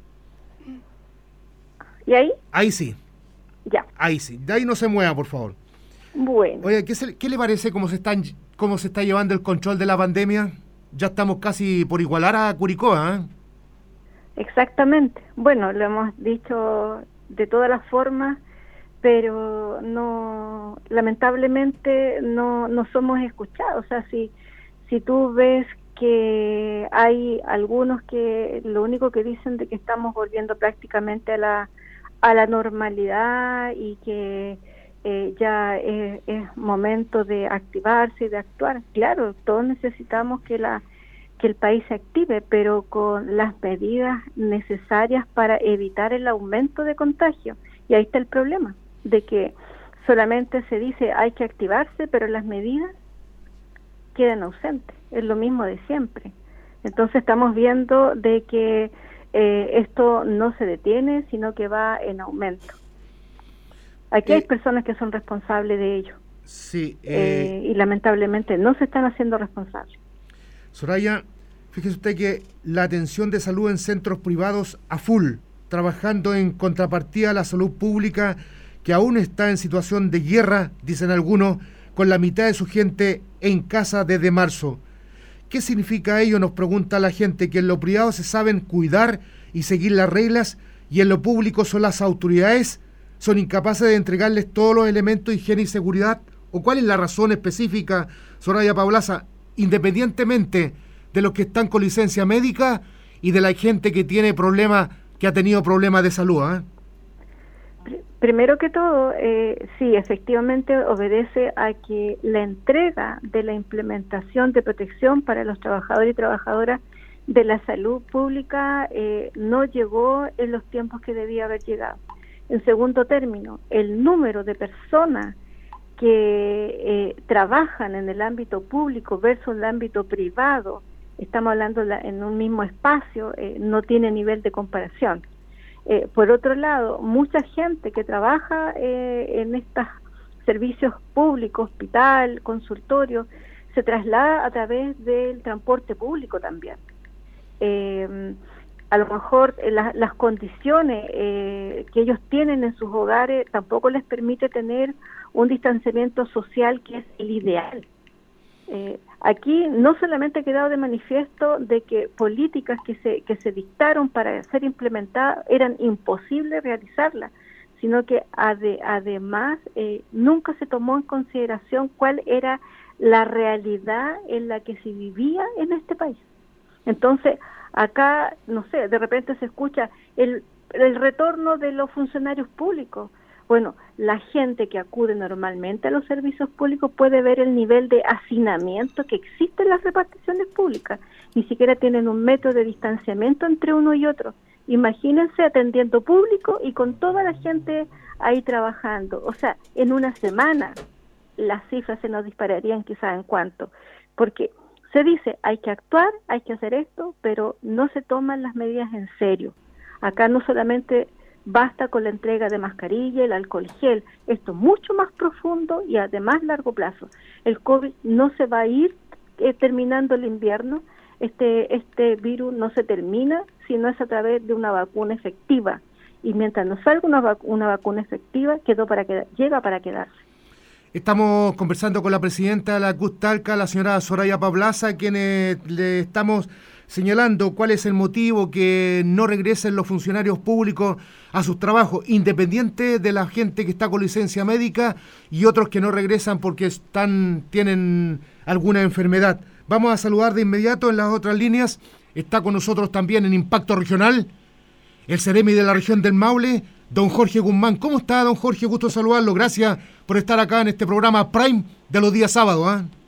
¿Y ahí? Ahí sí. Ya. Ahí sí. De ahí no se mueva, por favor. Bueno. Oye, ¿qué, se, qué le parece cómo se, están, cómo se está llevando el control de la pandemia? Ya estamos casi por igualar a Curicó, ¿eh? Exactamente. Bueno, lo hemos dicho de todas las formas, pero no, lamentablemente no, no somos escuchados. O sea, si, si tú ves que hay algunos que lo único que dicen de que estamos volviendo prácticamente a la a la normalidad y que eh, ya es, es momento de activarse y de actuar. Claro, todos necesitamos que la que el país se active, pero con las medidas necesarias para evitar el aumento de contagio. Y ahí está el problema, de que solamente se dice hay que activarse, pero las medidas quedan ausentes. Es lo mismo de siempre. Entonces estamos viendo de que eh, esto no se detiene, sino que va en aumento. Aquí eh, hay personas que son responsables de ello. Sí. Eh, eh, y lamentablemente no se están haciendo responsables. Soraya, fíjese usted que la atención de salud en centros privados a full, trabajando en contrapartida a la salud pública, que aún está en situación de guerra, dicen algunos, con la mitad de su gente en casa desde marzo. ¿Qué significa ello? Nos pregunta la gente, que en lo privado se saben cuidar y seguir las reglas, y en lo público son las autoridades, son incapaces de entregarles todos los elementos de higiene y seguridad. ¿O cuál es la razón específica, Soraya Paulaza, independientemente de los que están con licencia médica y de la gente que tiene problemas, que ha tenido problemas de salud? ¿eh? Primero que todo, eh, sí, efectivamente obedece a que la entrega de la implementación de protección para los trabajadores y trabajadoras de la salud pública eh, no llegó en los tiempos que debía haber llegado. En segundo término, el número de personas que eh, trabajan en el ámbito público versus el ámbito privado, estamos hablando la, en un mismo espacio, eh, no tiene nivel de comparación. Eh, por otro lado, mucha gente que trabaja eh, en estos servicios públicos, hospital, consultorio, se traslada a través del transporte público también. Eh, a lo mejor eh, la, las condiciones eh, que ellos tienen en sus hogares tampoco les permite tener un distanciamiento social que es el ideal. Eh, aquí no solamente ha quedado de manifiesto de que políticas que se que se dictaron para ser implementadas eran imposibles realizarlas, sino que ade, además eh, nunca se tomó en consideración cuál era la realidad en la que se vivía en este país. Entonces, acá, no sé, de repente se escucha el, el retorno de los funcionarios públicos. Bueno, la gente que acude normalmente a los servicios públicos puede ver el nivel de hacinamiento que existe en las reparticiones públicas. Ni siquiera tienen un metro de distanciamiento entre uno y otro. Imagínense atendiendo público y con toda la gente ahí trabajando. O sea, en una semana las cifras se nos dispararían quizás en cuanto. Porque se dice, hay que actuar, hay que hacer esto, pero no se toman las medidas en serio. Acá no solamente basta con la entrega de mascarilla, el alcohol gel, esto mucho más profundo y además largo plazo. El COVID no se va a ir eh, terminando el invierno, este este virus no se termina si no es a través de una vacuna efectiva, y mientras no salga una, vac una vacuna efectiva, quedó para quedar, llega para quedarse. Estamos conversando con la presidenta de la C U T Talca, la señora Soraya Paulaza, quienes le estamos señalando cuál es el motivo que no regresen los funcionarios públicos a sus trabajos, independiente de la gente que está con licencia médica y otros que no regresan porque están tienen alguna enfermedad. Vamos a saludar de inmediato en las otras líneas. Está con nosotros también en Impacto Regional el Ceremi de la región del Maule, don Jorge Guzmán. ¿Cómo está, don Jorge? Gusto saludarlo. Gracias por estar acá en este programa Prime de los días sábados.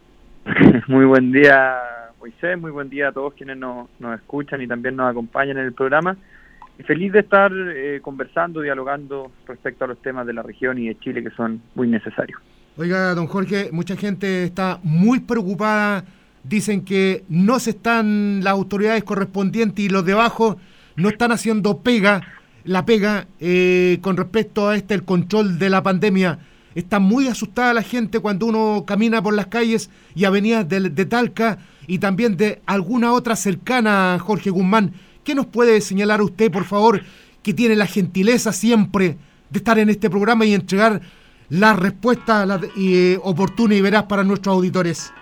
¿eh? Muy buen día, Moisés. Muy buen día a todos quienes nos, nos escuchan y también nos acompañan en el programa. Y feliz de estar eh, conversando, dialogando respecto a los temas de la región y de Chile que son muy necesarios. Oiga, don Jorge, mucha gente está muy preocupada. Dicen que no se están las autoridades correspondientes y los de abajo no están haciendo pega, la pega eh, con respecto a este el control de la pandemia. Está muy asustada la gente cuando uno camina por las calles y avenidas de, de Talca y también de alguna otra cercana, Jorge Guzmán. ¿Qué nos puede señalar usted, por favor, que tiene la gentileza siempre de estar en este programa y entregar la respuesta la, eh, oportuna y veraz para nuestros auditores?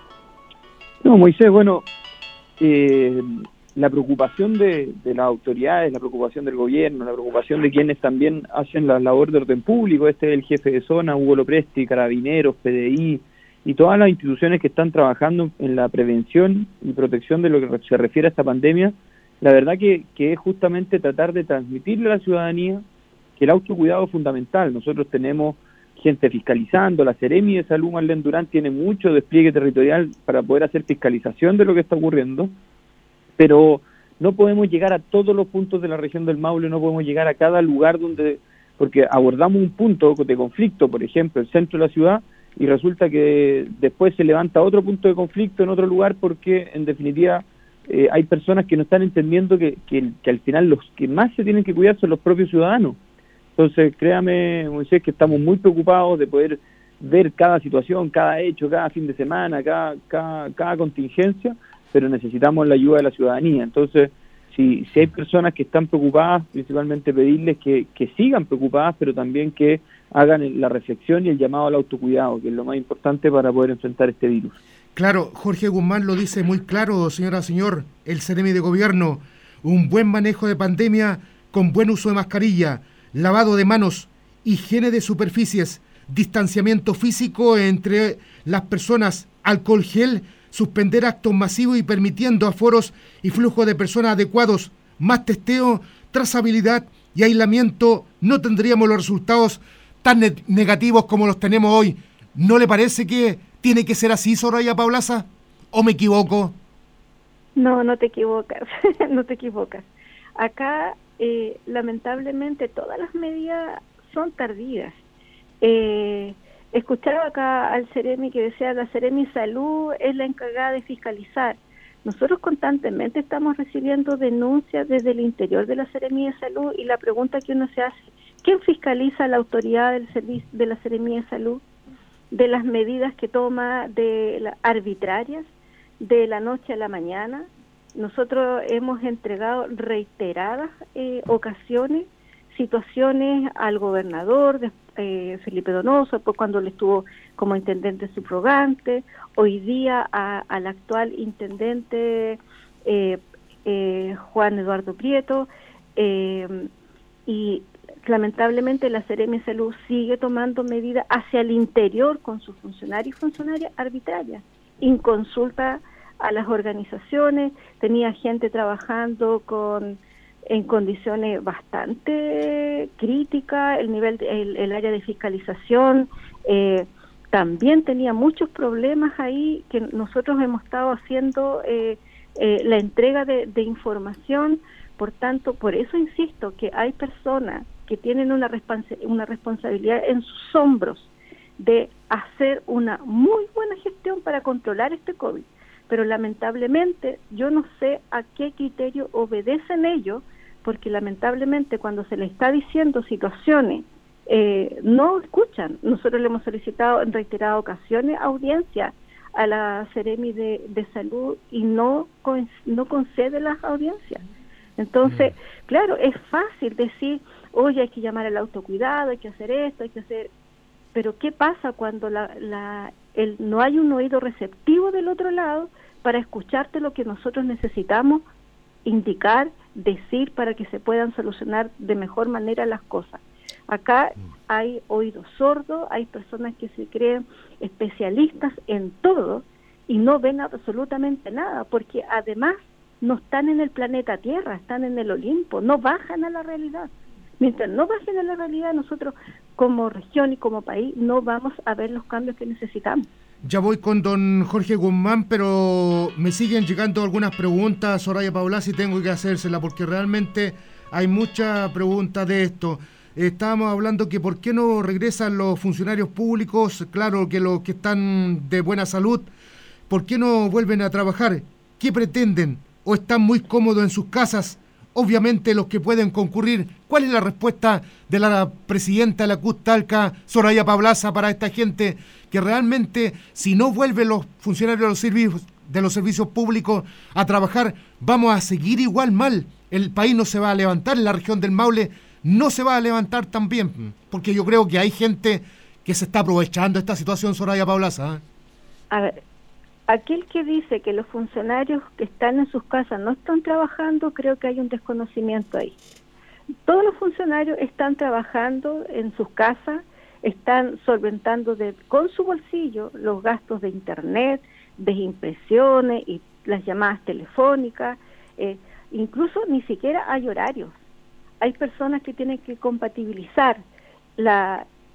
No, Moisés, bueno, eh, la preocupación de, de las autoridades, la preocupación del gobierno, la preocupación de quienes también hacen la labor de orden público, este es el jefe de zona, Hugo Lopresti, Carabineros, P D I, y todas las instituciones que están trabajando en la prevención y protección de lo que se refiere a esta pandemia, la verdad que, que es justamente tratar de transmitirle a la ciudadanía que el autocuidado es fundamental. Nosotros tenemos gente fiscalizando, la Seremi de Salud, Marlene Durán, tiene mucho despliegue territorial para poder hacer fiscalización de lo que está ocurriendo, pero no podemos llegar a todos los puntos de la región del Maule, no podemos llegar a cada lugar donde, porque abordamos un punto de conflicto, por ejemplo, el centro de la ciudad, y resulta que después se levanta otro punto de conflicto en otro lugar porque, en definitiva, eh, hay personas que no están entendiendo que, que, que al final los que más se tienen que cuidar son los propios ciudadanos. Entonces, créame, Moisés, que estamos muy preocupados de poder ver cada situación, cada hecho, cada fin de semana, cada, cada, cada contingencia, pero necesitamos la ayuda de la ciudadanía. Entonces, si, si hay personas que están preocupadas, principalmente pedirles que, que sigan preocupadas, pero también que hagan la reflexión y el llamado al autocuidado, que es lo más importante para poder enfrentar este virus. Claro, Jorge Guzmán lo dice muy claro, señora, señor, el Seremi de Gobierno, un buen manejo de pandemia con buen uso de mascarilla, lavado de manos, higiene de superficies, distanciamiento físico entre las personas, alcohol gel, suspender actos masivos y permitiendo aforos y flujo de personas adecuados, más testeo, trazabilidad y aislamiento, no tendríamos los resultados tan ne- negativos como los tenemos hoy. ¿No le parece que tiene que ser así, Soraya Paulaza? ¿O me equivoco? No, no te equivocas, no te equivocas. Acá, eh, lamentablemente, todas las medidas son tardías. Eh, escuchaba acá al Seremi que decía, la Seremi Salud es la encargada de fiscalizar. Nosotros constantemente estamos recibiendo denuncias desde el interior de la Seremi de Salud y la pregunta que uno se hace, ¿quién fiscaliza la autoridad del servicio de la Seremi de Salud? De las medidas que toma de la, arbitrarias, de la noche a la mañana. Nosotros hemos entregado reiteradas eh, ocasiones, situaciones al gobernador, de, eh, Felipe Donoso, pues cuando él estuvo como intendente subrogante, hoy día a, al actual intendente eh, eh, Juan Eduardo Prieto, eh, y lamentablemente la Seremi de Salud sigue tomando medidas hacia el interior con sus funcionarios y funcionarias arbitrarias, inconsulta a las organizaciones, tenía gente trabajando con en condiciones bastante críticas, el nivel, de, el, el área de fiscalización eh, también tenía muchos problemas ahí que nosotros hemos estado haciendo eh, eh, la entrega de, de información, por tanto, por eso insisto que hay personas que tienen una, responsa- una responsabilidad en sus hombros de hacer una muy buena gestión para controlar este COVID, pero lamentablemente yo no sé a qué criterio obedecen ellos, porque lamentablemente cuando se les está diciendo situaciones, eh, no escuchan. Nosotros le hemos solicitado en reiteradas ocasiones audiencia a la Seremi de, de Salud y no, con, no concede las audiencias. Entonces, mm. claro, es fácil decir, oye, hay que llamar al autocuidado, hay que hacer esto, hay que hacer... Pero ¿qué pasa cuando la, la, el, no hay un oído receptivo del otro lado para escucharte lo que nosotros necesitamos indicar, decir, para que se puedan solucionar de mejor manera las cosas? Acá hay oídos sordos, hay personas que se creen especialistas en todo y no ven absolutamente nada, porque además no están en el planeta Tierra, están en el Olimpo, no bajan a la realidad. Mientras no bajen a la realidad, nosotros como región y como país no vamos a ver los cambios que necesitamos. Ya voy con don Jorge Guzmán, pero me siguen llegando algunas preguntas, Soraya Paulaza, y tengo que hacérsela porque realmente hay muchas preguntas de esto. Estábamos hablando que por qué no regresan los funcionarios públicos, claro que los que están de buena salud, ¿por qué no vuelven a trabajar? ¿Qué pretenden? ¿O están muy cómodos en sus casas? Obviamente los que pueden concurrir. ¿Cuál es la respuesta de la presidenta de la C U T Talca, Soraya Paulaza, para esta gente que realmente, si no vuelven los funcionarios de los servicios, de los servicios públicos a trabajar, vamos a seguir igual mal? El país no se va a levantar, en la región del Maule no se va a levantar también, porque yo creo que hay gente que se está aprovechando de esta situación, Soraya Paulaza. ¿eh? A ver, aquel que dice que los funcionarios que están en sus casas no están trabajando, creo que hay un desconocimiento ahí. Todos los funcionarios están trabajando en sus casas, están solventando de, con su bolsillo los gastos de internet, de impresiones y las llamadas telefónicas, eh, incluso ni siquiera hay horarios. Hay personas que tienen que compatibilizar la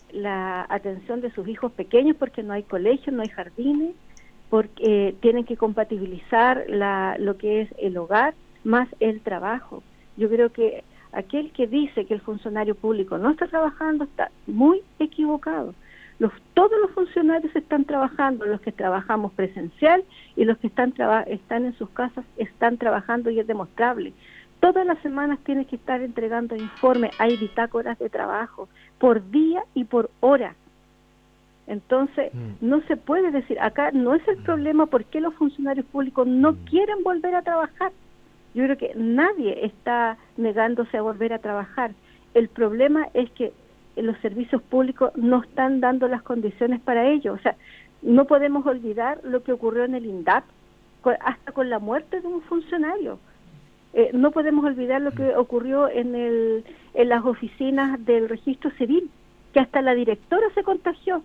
la atención de sus hijos pequeños porque no hay colegios, no hay jardines, porque eh, tienen que compatibilizar la, lo que es el hogar más el trabajo. Yo creo que aquel que dice que el funcionario público no está trabajando está muy equivocado. Los, todos los funcionarios están trabajando, los que trabajamos presencial y los que están, traba, están en sus casas están trabajando y es demostrable. Todas las semanas tienes que estar entregando informes, hay bitácoras de trabajo por día y por hora. Entonces, mm. no se puede decir, acá no es el problema por qué los funcionarios públicos no mm. quieren volver a trabajar. Yo creo que nadie está negándose a volver a trabajar. El problema es que los servicios públicos no están dando las condiciones para ello. O sea, no podemos olvidar lo que ocurrió en el INDAP, hasta con la muerte de un funcionario. Eh, no podemos olvidar lo que ocurrió en, el, en las oficinas del registro civil, que hasta la directora se contagió.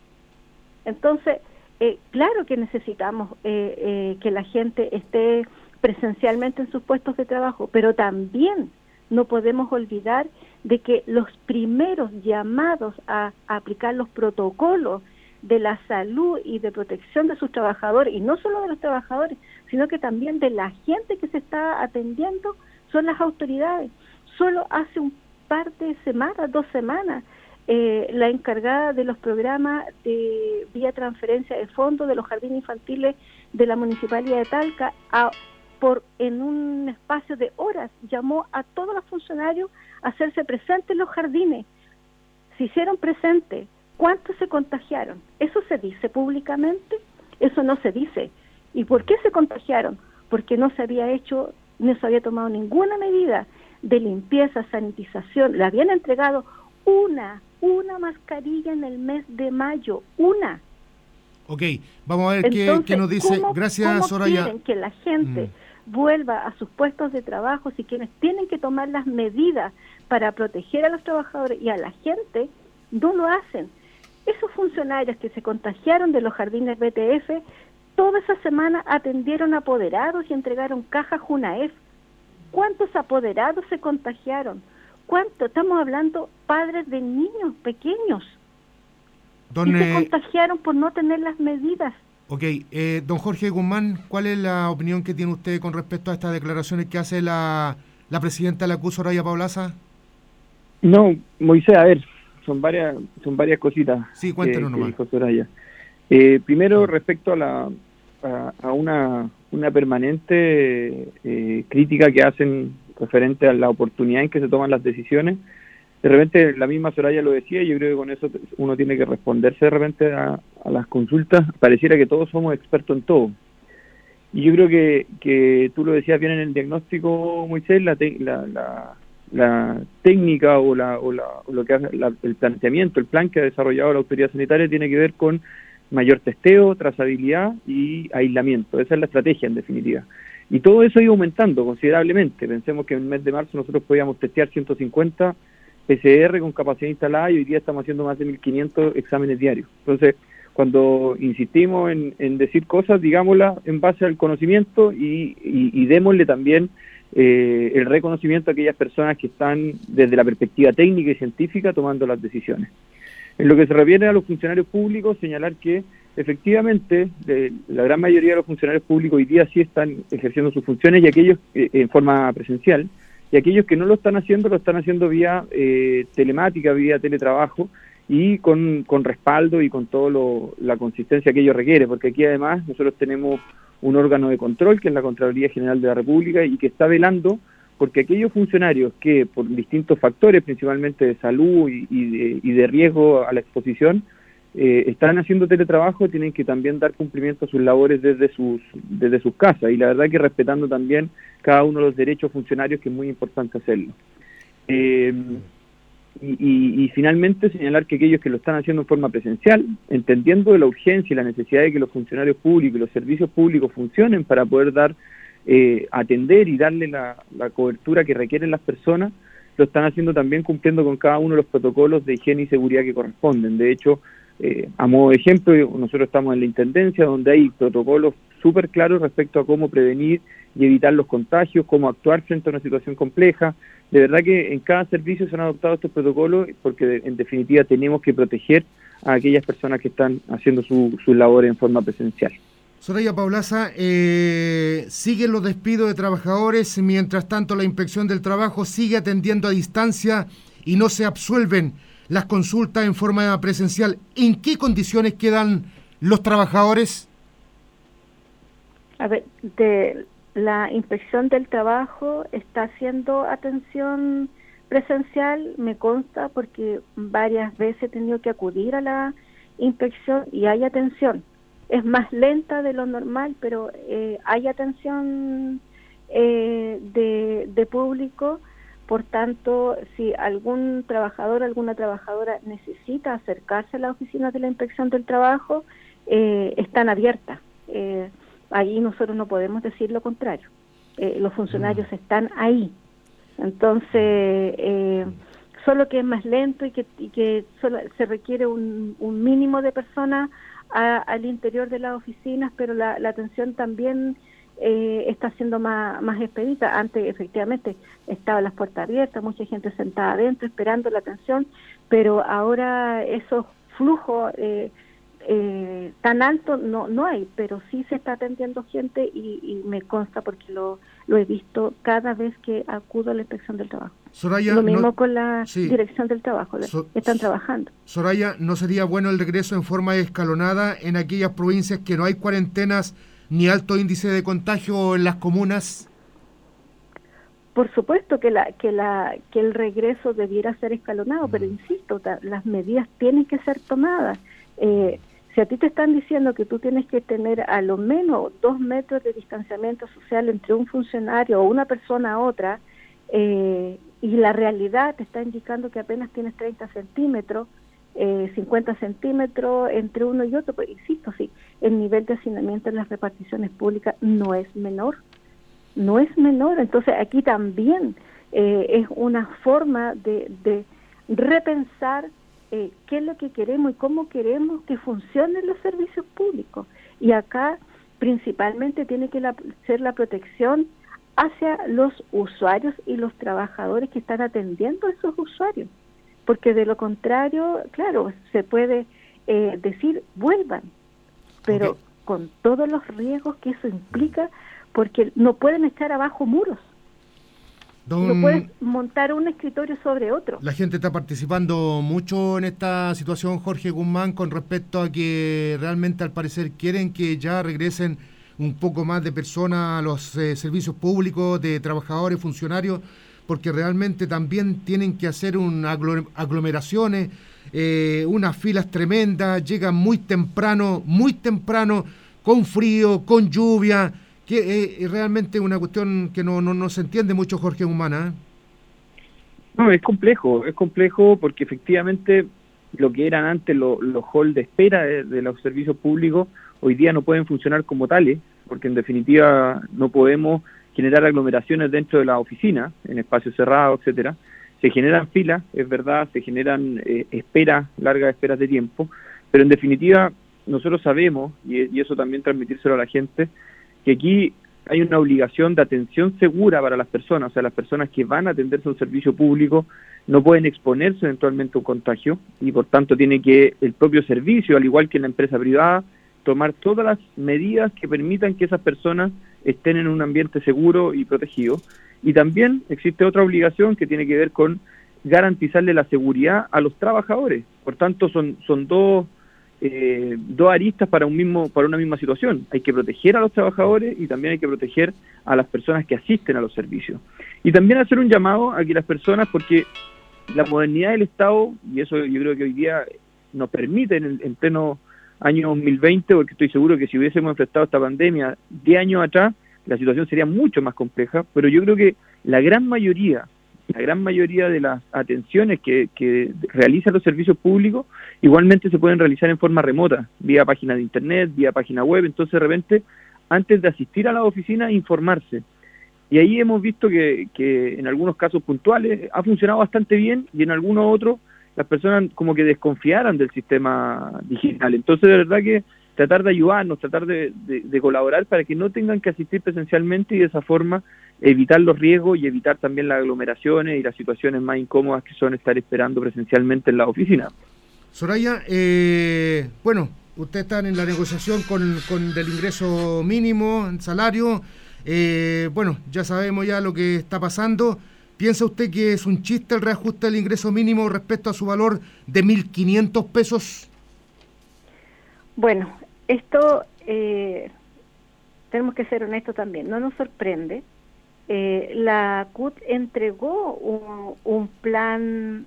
Entonces, eh, claro que necesitamos eh, eh, que la gente esté presencialmente en sus puestos de trabajo, pero también no podemos olvidar de que los primeros llamados a, a aplicar los protocolos de la salud y de protección de sus trabajadores, y no solo de los trabajadores, sino que también de la gente que se está atendiendo, son las autoridades. Solo hace un par de semanas, dos semanas, eh, la encargada de los programas de vía transferencia de fondos de los jardines infantiles de la Municipalidad de Talca, a, por en un espacio de horas, llamó a todos los funcionarios a hacerse presentes en los jardines. Se hicieron presentes. ¿Cuántos se contagiaron? ¿Eso se dice públicamente? Eso no se dice. ¿Y por qué se contagiaron? Porque no se había hecho, no se había tomado ninguna medida de limpieza, sanitización. Le habían entregado una, una mascarilla en el mes de mayo, una. Ok, vamos a ver Entonces, qué, qué nos dice. ¿cómo, Gracias, ¿cómo Soraya. quieren que la gente mm. vuelva a sus puestos de trabajo si quienes tienen que tomar las medidas para proteger a los trabajadores y a la gente no lo hacen? Esos funcionarios que se contagiaron de los jardines B T F, toda esa semana atendieron apoderados y entregaron cajas Junaef. ¿Cuántos apoderados se contagiaron? ¿Cuánto? Estamos hablando padres de niños pequeños. Don, y se eh, contagiaron por no tener las medidas. Ok, eh, don Jorge Guzmán, ¿cuál es la opinión que tiene usted con respecto a estas declaraciones que hace la, la presidenta de la C U, Soraya Paulaza? No, Moisés, a ver, son varias son varias cositas. Sí, cuéntanos que, nomás. que dijo Soraya. Eh, primero, respecto a la a, a una, una permanente eh, crítica que hacen referente a la oportunidad en que se toman las decisiones. De repente, la misma Soraya lo decía, y yo creo que con eso uno tiene que responderse de repente a, a las consultas. Pareciera que todos somos expertos en todo. Y yo creo que, que tú lo decías bien en el diagnóstico, Moisés, la, te, la, la, la técnica o, la, o, la, o lo que hace la, el planteamiento, el plan que ha desarrollado la autoridad sanitaria tiene que ver con mayor testeo, trazabilidad y aislamiento. Esa es la estrategia, en definitiva. Y todo eso ha ido aumentando considerablemente. Pensemos que en el mes de marzo nosotros podíamos testear ciento cincuenta P C R con capacidad instalada y hoy día estamos haciendo más de mil quinientos exámenes diarios. Entonces, cuando insistimos en, en decir cosas, digámoslas en base al conocimiento y, y, y démosle también eh, el reconocimiento a aquellas personas que están desde la perspectiva técnica y científica tomando las decisiones. En lo que se refiere a los funcionarios públicos, señalar que efectivamente de, la gran mayoría de los funcionarios públicos hoy día sí están ejerciendo sus funciones y aquellos eh, en forma presencial, y aquellos que no lo están haciendo, lo están haciendo vía eh, telemática, vía teletrabajo, y con, con respaldo y con toda la consistencia que ello requiere, porque aquí además nosotros tenemos un órgano de control, que es la Contraloría General de la República, y que está velando porque aquellos funcionarios que por distintos factores, principalmente de salud y, y, de, y de riesgo a la exposición, eh, están haciendo teletrabajo, tienen que también dar cumplimiento a sus labores desde sus desde sus casas, y la verdad que respetando también cada uno de los derechos funcionarios, que es muy importante hacerlo. Eh, y, y, y finalmente señalar que aquellos que lo están haciendo en forma presencial, entendiendo de la urgencia y la necesidad de que los funcionarios públicos y los servicios públicos funcionen para poder dar eh, atender y darle la, la cobertura que requieren las personas, lo están haciendo también cumpliendo con cada uno de los protocolos de higiene y seguridad que corresponden. De hecho, eh, a modo de ejemplo, nosotros estamos en la Intendencia, donde hay protocolos súper claros respecto a cómo prevenir y evitar los contagios, cómo actuar frente a una situación compleja. De verdad que en cada servicio se han adoptado estos protocolos porque en definitiva tenemos que proteger a aquellas personas que están haciendo su, su labor en forma presencial. Soraya Paulaza, eh, siguen los despidos de trabajadores, mientras tanto la Inspección del Trabajo sigue atendiendo a distancia y no se absuelven las consultas en forma presencial. ¿En qué condiciones quedan los trabajadores? A ver, de la Inspección del Trabajo está haciendo atención presencial, me consta, porque varias veces he tenido que acudir a la inspección y hay atención. Es más lenta de lo normal, pero eh, hay atención eh, de, de público. Por tanto, si algún trabajador, alguna trabajadora necesita acercarse a la oficina de la Inspección del Trabajo, eh, están abiertas. Eh, ahí nosotros no podemos decir lo contrario. Eh, los funcionarios están ahí. Entonces, eh, solo que es más lento y que, y que solo se requiere un, un mínimo de personas a, al interior de las oficinas, pero la, la atención también eh, está siendo más, más expedita. Antes, efectivamente, estaban las puertas abiertas, mucha gente sentada adentro esperando la atención, pero ahora esos flujos eh, eh, tan altos no, no hay, pero sí se está atendiendo gente y, y me consta porque lo, lo he visto cada vez que acudo a la Inspección del Trabajo. Soraya, lo mismo no, con la sí. Dirección del Trabajo, So, están trabajando. Soraya, ¿no sería bueno el regreso en forma escalonada en aquellas provincias que no hay cuarentenas ni alto índice de contagio en las comunas? Por supuesto que la que la que el regreso debiera ser escalonado, mm. pero insisto, ta, las medidas tienen que ser tomadas. Eh, si a ti te están diciendo que tú tienes que tener a lo menos dos metros de distanciamiento social entre un funcionario o una persona a otra, eh, y la realidad te está indicando que apenas tienes treinta centímetros, eh, cincuenta centímetros entre uno y otro, pues insisto, sí, el nivel de hacinamiento en las reparticiones públicas no es menor, no es menor. Entonces aquí también eh, es una forma de, de repensar eh, qué es lo que queremos y cómo queremos que funcionen los servicios públicos. Y acá principalmente tiene que la, ser la protección hacia los usuarios y los trabajadores que están atendiendo a esos usuarios, porque de lo contrario, claro, se puede eh, decir vuelvan, pero okay, con todos los riesgos que eso implica, porque no pueden echar abajo muros, Don... no pueden montar un escritorio sobre otro. La gente está participando mucho en esta situación, Jorge Guzmán, con respecto a que realmente al parecer quieren que ya regresen un poco más de personas a los eh, servicios públicos, de trabajadores, funcionarios, porque realmente también tienen que hacer una aglomeraciones, eh, unas filas tremendas, llegan muy temprano, muy temprano, con frío, con lluvia, que es eh, realmente una cuestión que no, no, no se entiende mucho, Jorge Humana. No, es complejo, es complejo porque efectivamente lo que eran antes los, los halls de espera de, de los servicios públicos hoy día no pueden funcionar como tales, porque en definitiva no podemos generar aglomeraciones dentro de la oficina, en espacios cerrados, etcétera. Se generan filas, es verdad, se generan eh, esperas, largas esperas de tiempo, pero en definitiva nosotros sabemos, y, y eso también transmitírselo a la gente, que aquí hay una obligación de atención segura para las personas, o sea, las personas que van a atenderse a un servicio público no pueden exponerse eventualmente a un contagio, y por tanto tiene que el propio servicio, al igual que en la empresa privada, tomar todas las medidas que permitan que esas personas estén en un ambiente seguro y protegido. Y también existe otra obligación que tiene que ver con garantizarle la seguridad a los trabajadores. Por tanto, son, son dos, eh, dos aristas para, un mismo, para una misma situación. Hay que proteger a los trabajadores y también hay que proteger a las personas que asisten a los servicios. Y también hacer un llamado a que las personas, porque la modernidad del Estado, y eso yo creo que hoy día nos permite en, el, en pleno año dos mil veinte, porque estoy seguro que si hubiésemos enfrentado esta pandemia diez años atrás, la situación sería mucho más compleja, pero yo creo que la gran mayoría, la gran mayoría de las atenciones que, que realizan los servicios públicos, igualmente se pueden realizar en forma remota, vía página de internet, vía página web. Entonces de repente, antes de asistir a la oficina, informarse. Y ahí hemos visto que, que en algunos casos puntuales ha funcionado bastante bien, y en algunos otros las personas como que desconfiaran del sistema digital. Entonces de verdad que tratar de ayudarnos, tratar de, de, de colaborar para que no tengan que asistir presencialmente y de esa forma evitar los riesgos y evitar también las aglomeraciones y las situaciones más incómodas que son estar esperando presencialmente en la oficina. Soraya, eh, bueno, ustedes están en la negociación con, con del ingreso mínimo, en salario, eh, bueno, ya sabemos ya lo que está pasando. ¿Piensa usted que es un chiste el reajuste del ingreso mínimo respecto a su valor de mil quinientos pesos? Bueno, esto eh, tenemos que ser honestos también, no nos sorprende. Eh, la C U T entregó un, un plan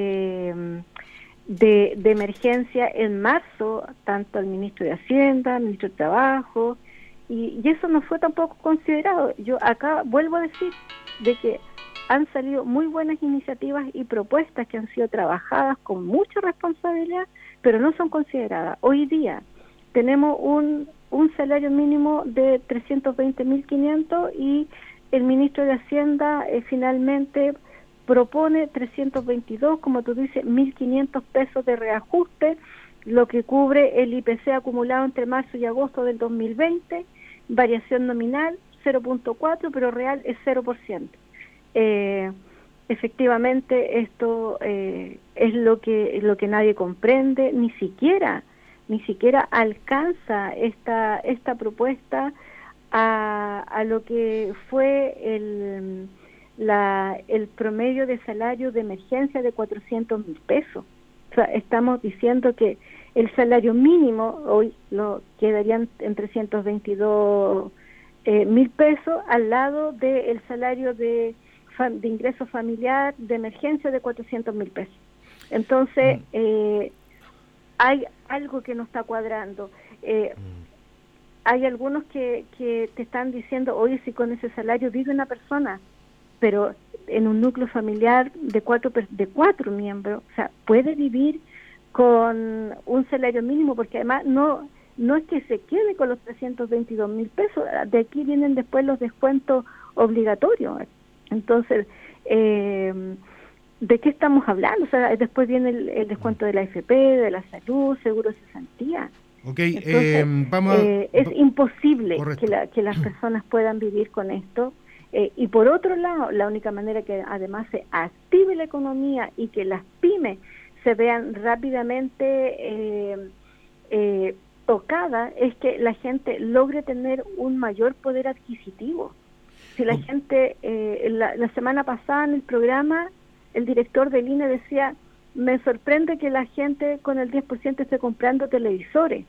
de, de, de emergencia en marzo, tanto al ministro de Hacienda, al ministro de Trabajo, y, y eso no fue tampoco considerado. Yo acá vuelvo a decir de que han salido muy buenas iniciativas y propuestas que han sido trabajadas con mucha responsabilidad, pero no son consideradas. Hoy día tenemos un, un salario mínimo de trescientos veinte mil quinientos y el ministro de Hacienda eh, finalmente propone trescientos veintidós, como tú dices, mil quinientos pesos de reajuste, lo que cubre el I P C acumulado entre marzo y agosto del dos mil veinte, variación nominal cero punto cuatro, pero real es cero por ciento. Eh, efectivamente esto eh, es lo que lo que nadie comprende, ni siquiera ni siquiera alcanza esta esta propuesta a, a lo que fue el la el promedio de salario de emergencia de cuatrocientos mil pesos. O sea, estamos diciendo que el salario mínimo hoy lo quedarían en trescientos veintidós eh, mil pesos al lado del salario de de ingreso familiar de emergencia de cuatrocientos mil pesos. Entonces, eh, hay algo que no está cuadrando. Eh, hay algunos que, que te están diciendo, oye, si con ese salario vive una persona, pero en un núcleo familiar de cuatro, de cuatro miembros, o sea, puede vivir con un salario mínimo, porque además no, no es que se quede con los trescientos veintidós mil pesos, de aquí vienen después los descuentos obligatorios. Entonces, eh, ¿de qué estamos hablando? O sea, después viene el, el descuento de la A F P, de la salud, seguro de cesantía. Ok, Entonces, eh, vamos a... eh, es imposible Correcto. que, la, que las personas puedan vivir con esto. Eh, y por otro lado, la única manera que además se active la economía y que las pymes se vean rápidamente eh, eh, tocadas es que la gente logre tener un mayor poder adquisitivo. Si la gente, eh, la, la semana pasada en el programa, el director del I N E decía, me sorprende que la gente con el diez por ciento esté comprando televisores.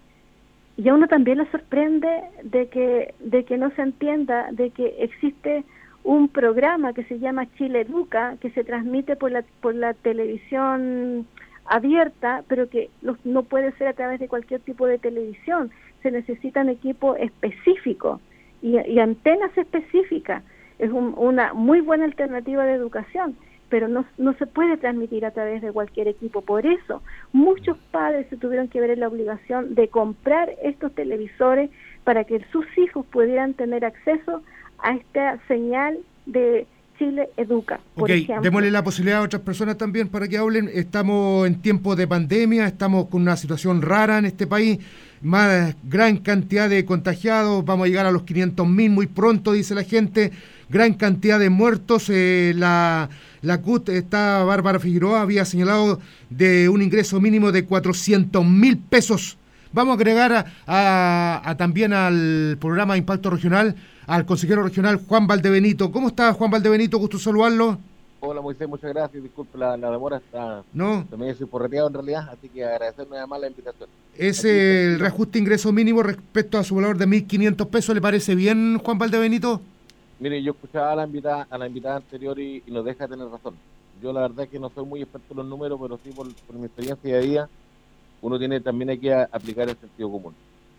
Y a uno también le sorprende de que, de que no se entienda de que existe un programa que se llama Chile Educa, que se transmite por la, por la televisión abierta, pero que los, no puede ser a través de cualquier tipo de televisión. Se necesitan equipos específicos. Y, y antenas específicas. Es un, una muy buena alternativa de educación, pero no, no se puede transmitir a través de cualquier equipo. Por eso, muchos padres se tuvieron que ver en la obligación de comprar estos televisores para que sus hijos pudieran tener acceso a esta señal de Chile Educa, por Ok, ejemplo. démosle la posibilidad a otras personas también para que hablen. Estamos en tiempos de pandemia, estamos con una situación rara en este país, más gran cantidad de contagiados, vamos a llegar a los quinientos mil muy pronto, dice la gente, gran cantidad de muertos. Eh, la, la C U T, está Bárbara Figueroa, había señalado de un ingreso mínimo de cuatrocientos mil pesos. Vamos a agregar a, a, a también al programa de Impacto Regional al consejero regional Juan Valdebenito. ¿Cómo está, Juan Valdebenito? Gusto saludarlo. Hola, Moisés, muchas gracias. Disculpe la, la demora, está no también soy porreteado en realidad, así que agradecer nada más la invitación. ¿Es el reajuste ingreso mínimo respecto a su valor de mil quinientos pesos? ¿Le parece bien, Juan Valdebenito? Mire, yo escuchaba a la invitada, a la invitada anterior y, y nos deja tener razón. Yo la verdad es que no soy muy experto en los números, pero sí por, por mi experiencia de día, uno tiene también hay que aplicar el sentido común.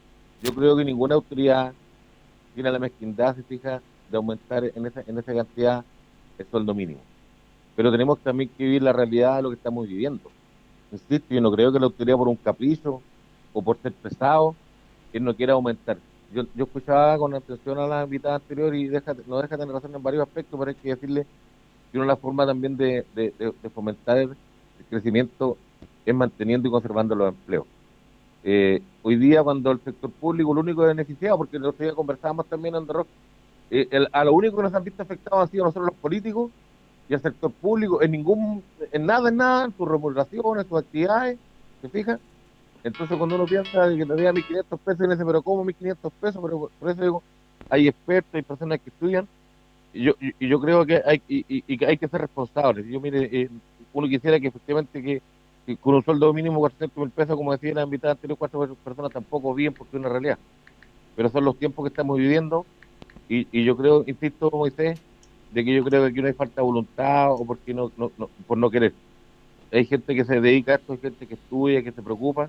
Yo creo que ninguna autoridad tiene la mezquindad, se fija, de aumentar en esa, en esa cantidad el sueldo mínimo. Pero tenemos también que vivir la realidad de lo que estamos viviendo. Insisto, yo no creo que la autoridad por un capricho o por ser pesado, que no quiera aumentar. Yo, yo escuchaba con atención a la invitada anterior y deja, no deja tener razón en varios aspectos, pero hay que decirle que una forma también de, de, de, de fomentar el crecimiento es manteniendo y conservando los empleos. Eh, hoy día cuando el sector público, lo único beneficiado, porque el otro día conversábamos también en The Rock, eh, el, a lo único que nos han visto afectados han sido nosotros los políticos y el sector público en ningún, en nada, en nada, en sus remuneraciones, sus actividades, ¿se fijan? Entonces cuando uno piensa que te diga mil quinientos pesos y dice, pero ¿cómo mil quinientos pesos? Pero por eso digo, hay expertos, hay personas que estudian, y yo, y, y yo creo que hay, y, y, y que hay que ser responsables. Yo mire, eh, uno quisiera que efectivamente que, que con un sueldo mínimo cuatrocientos mil pesos, como decía la invitada anterior, cuatro personas tampoco bien, porque es una realidad. Pero son los tiempos que estamos viviendo, y, y yo creo, insisto, Moisés, de que yo creo que aquí no hay falta de voluntad o porque no, no, no, por no querer. Hay gente que se dedica a esto, hay gente que estudia, que se preocupa,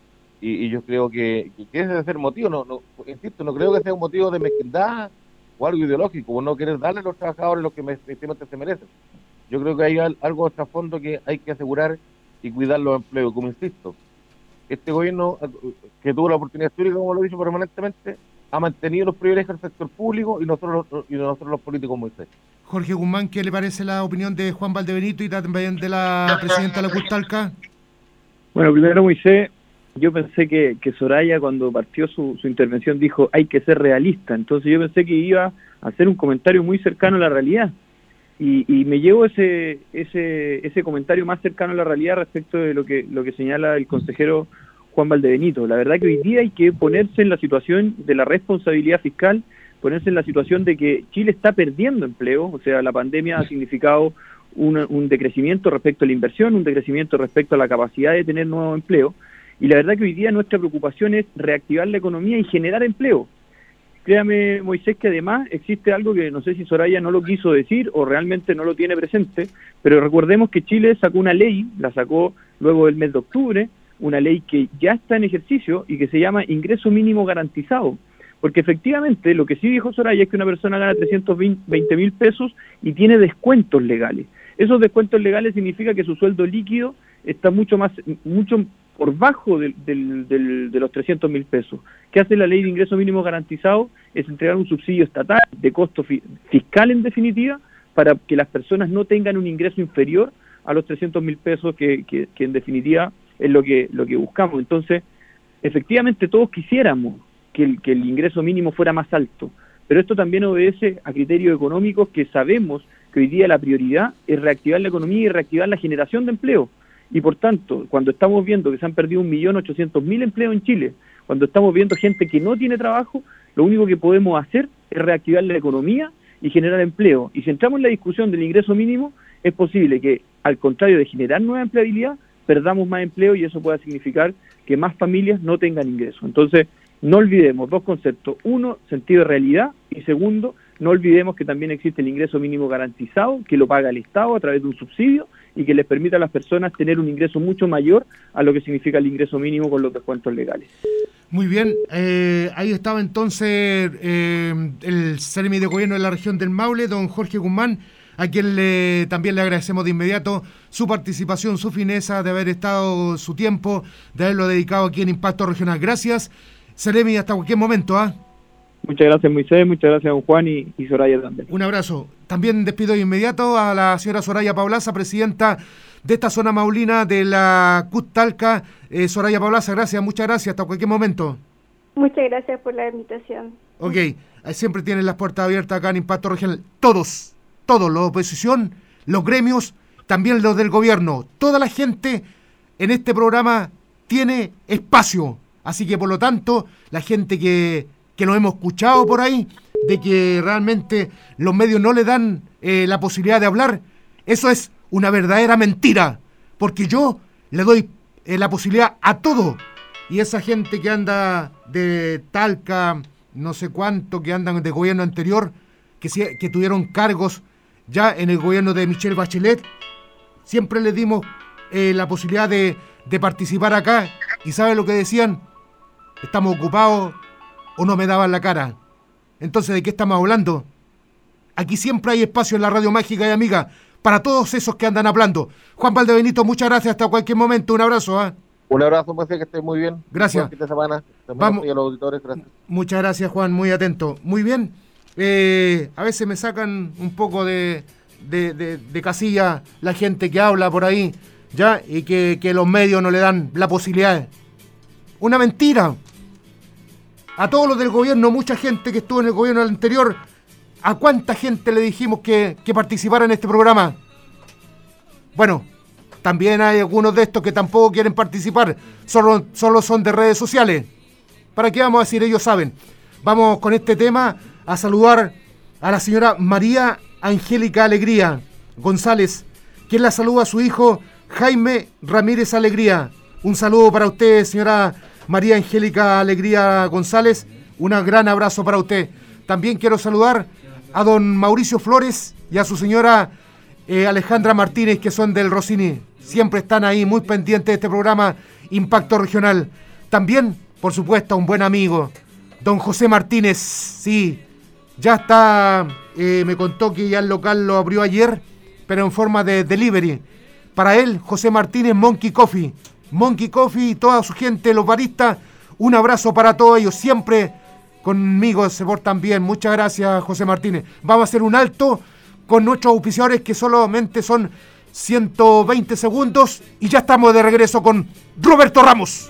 y, y yo creo que, que, que ese debe ser motivo, no, no, insisto, no creo que sea un motivo de mezquindad o algo ideológico, o no querer darle a los trabajadores lo que efectivamente se merecen. Yo creo que hay al, algo de trasfondo que hay que asegurar y cuidar los empleos. Como insisto, este gobierno que tuvo la oportunidad histórica, como lo he dicho permanentemente, ha mantenido los privilegios del sector público y nosotros, y nosotros los políticos, Moisés. Jorge Guzmán, ¿qué le parece la opinión de Juan Valdebenito y también de la presidenta de la Custalca? Bueno, primero, Moisés, yo pensé que, que Soraya, cuando partió su, su intervención, dijo hay que ser realista. Entonces yo pensé que iba a hacer un comentario muy cercano a la realidad. Y, y me llevo ese, ese, ese comentario más cercano a la realidad respecto de lo que, lo que señala el consejero Juan Valdebenito. La verdad que hoy día hay que ponerse en la situación de la responsabilidad fiscal, ponerse en la situación de que Chile está perdiendo empleo, o sea, la pandemia ha significado un, un decrecimiento respecto a la inversión, un decrecimiento respecto a la capacidad de tener nuevo empleo, y la verdad que hoy día nuestra preocupación es reactivar la economía y generar empleo. Créame, Moisés, que además existe algo que no sé si Soraya no lo quiso decir o realmente no lo tiene presente, pero recordemos que Chile sacó una ley, la sacó luego del mes de octubre, una ley que ya está en ejercicio y que se llama Ingreso Mínimo Garantizado. Porque efectivamente lo que sí dijo Soraya es que una persona gana trescientos veinte mil pesos y tiene descuentos legales. Esos descuentos legales significa que su sueldo líquido está mucho más, mucho por bajo del, del, del, de los trescientos mil pesos. ¿Qué hace la ley de ingreso mínimo garantizado? Es entregar un subsidio estatal de costo fi- fiscal en definitiva para que las personas no tengan un ingreso inferior a los trescientos mil pesos que, que, que en definitiva es lo que, lo que buscamos. Entonces, efectivamente todos quisiéramos que el, que el ingreso mínimo fuera más alto, pero esto también obedece a criterios económicos que sabemos que hoy día la prioridad es reactivar la economía y reactivar la generación de empleo. Y por tanto, cuando estamos viendo que se han perdido un millón ochocientos mil empleos en Chile, cuando estamos viendo gente que no tiene trabajo, lo único que podemos hacer es reactivar la economía y generar empleo. Y si entramos en la discusión del ingreso mínimo, es posible que, al contrario de generar nueva empleabilidad, perdamos más empleo y eso pueda significar que más familias no tengan ingreso. Entonces, no olvidemos dos conceptos. Uno, sentido de realidad, y segundo, no olvidemos que también existe el ingreso mínimo garantizado, que lo paga el Estado a través de un subsidio y que les permite a las personas tener un ingreso mucho mayor a lo que significa el ingreso mínimo con los descuentos legales. Muy bien, eh, ahí estaba entonces eh, el Seremi de Gobierno de la región del Maule, don Jorge Guzmán, a quien le, también le agradecemos de inmediato su participación, su fineza, de haber estado su tiempo, de haberlo dedicado aquí en Impacto Regional. Gracias, Seremi, hasta cualquier momento, ¿ah? ¿eh? Muchas gracias, Moisés, muchas gracias, don Juan y, y Soraya también. Un abrazo. También despido de inmediato a la señora Soraya Paulaza, presidenta de esta zona maulina de la Custalca. Eh, Soraya Paulaza, gracias, muchas gracias, hasta cualquier momento. Muchas gracias por la invitación. Ok, siempre tienen las puertas abiertas acá en Impacto Regional. Todos, todos, la oposición, los gremios, también los del gobierno. Toda la gente en este programa tiene espacio. Así que, por lo tanto, la gente que... que lo hemos escuchado por ahí, de que realmente los medios no le dan eh, la posibilidad de hablar, eso es una verdadera mentira, porque yo le doy eh, la posibilidad a todo, y esa gente que anda de Talca, no sé cuánto, que andan de gobierno anterior, que, que tuvieron cargos ya en el gobierno de Michelle Bachelet, siempre les dimos eh, la posibilidad de, de participar acá, y ¿sabe lo que decían? Estamos ocupados, o no me daban la cara. Entonces, ¿de qué estamos hablando? Aquí siempre hay espacio en la Radio Mágica y Amiga para todos esos que andan hablando. Juan Valdebenito, muchas gracias, hasta cualquier momento. Un abrazo. ¿eh? Un abrazo, pues, que estés muy bien. Gracias. Buen fin de semana. Vamos. Y a los auditores, gracias. Muchas gracias, Juan, muy atento. Muy bien. Eh, a veces me sacan un poco de, de, de, de casilla la gente que habla por ahí, ya, y que, que los medios no le dan la posibilidad. una mentira. A todos los del gobierno, mucha gente que estuvo en el gobierno anterior, ¿a cuánta gente le dijimos que, que participara en este programa? Bueno, también hay algunos de estos que tampoco quieren participar, solo, solo son de redes sociales. ¿Para qué vamos a decir? Ellos saben. Vamos con este tema a saludar a la señora María Angélica Alegría González, quien la saluda a su hijo Jaime Ramírez Alegría. Un saludo para usted, señora María Angélica Alegría González. Un gran abrazo para usted. También quiero saludar a don Mauricio Flores y a su señora eh, Alejandra Martínez, que son del Rossini. Siempre están ahí muy pendientes de este programa Impacto Regional. También, por supuesto, a un buen amigo, don José Martínez. Sí, ya está, eh, me contó que ya el local lo abrió ayer, pero en forma de delivery. Para él, José Martínez, Monkey Coffee. Monkey Coffee y toda su gente, los baristas, un abrazo para todos ellos. Siempre conmigo se portan bien. Muchas gracias, José Martínez. Vamos a hacer un alto con nuestros auspiciadores, que solamente son ciento veinte segundos, y ya estamos de regreso con Roberto Ramos.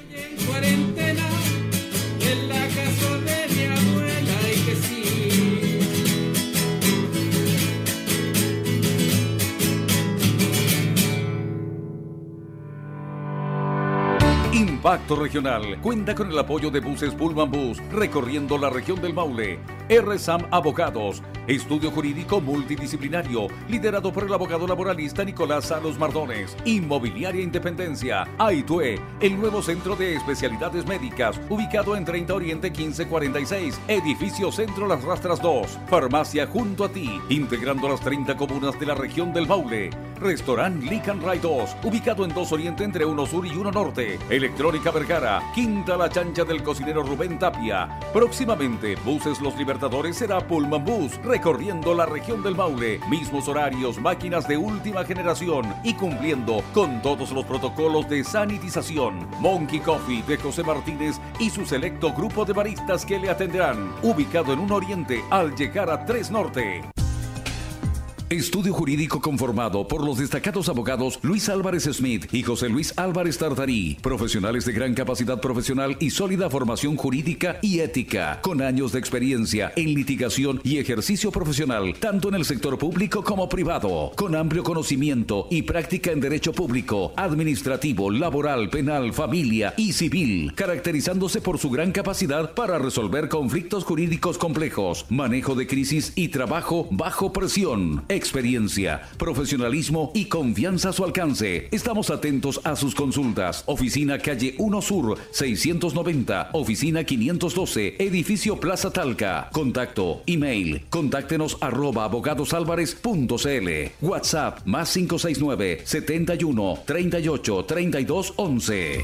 Impacto Regional cuenta con el apoyo de Buses Pullman Bus, recorriendo la región del Maule. R S A M Abogados, estudio jurídico multidisciplinario, liderado por el abogado laboralista Nicolás Salos Mardones. Inmobiliaria Independencia, Aitue, el nuevo centro de especialidades médicas, ubicado en treinta Oriente quince cuarenta y seis, edificio Centro Las Rastras dos. Farmacia Junto a Ti, integrando las treinta comunas de la región del Maule. Restaurant Lick and Ride dos, ubicado en dos Oriente entre uno Sur y uno Norte. Electrónica Vergara, Quinta La Chancha del cocinero Rubén Tapia. Próximamente, Buses Los Libertadores será Pullman Bus, recorriendo la región del Maule. Mismos horarios, máquinas de última generación y cumpliendo con todos los protocolos de sanitización. Monkey Coffee de José Martínez y su selecto grupo de baristas que le atenderán. Ubicado en un Oriente al llegar a tres Norte. Estudio jurídico conformado por los destacados abogados Luis Álvarez Smith y José Luis Álvarez Tartarí, profesionales de gran capacidad profesional y sólida formación jurídica y ética, con años de experiencia en litigación y ejercicio profesional, tanto en el sector público como privado, con amplio conocimiento y práctica en derecho público, administrativo, laboral, penal, familia y civil, caracterizándose por su gran capacidad para resolver conflictos jurídicos complejos, manejo de crisis y trabajo bajo presión. Experiencia, profesionalismo y confianza a su alcance. Estamos atentos a sus consultas. Oficina Calle uno Sur, seiscientos noventa, Oficina quinientos doce, Edificio Plaza Talca. Contacto, email, contáctenos arroba abogadosalvarez punto cl. WhatsApp, más cinco seis nueve, setenta y uno, treinta y ocho, treinta y dos, once.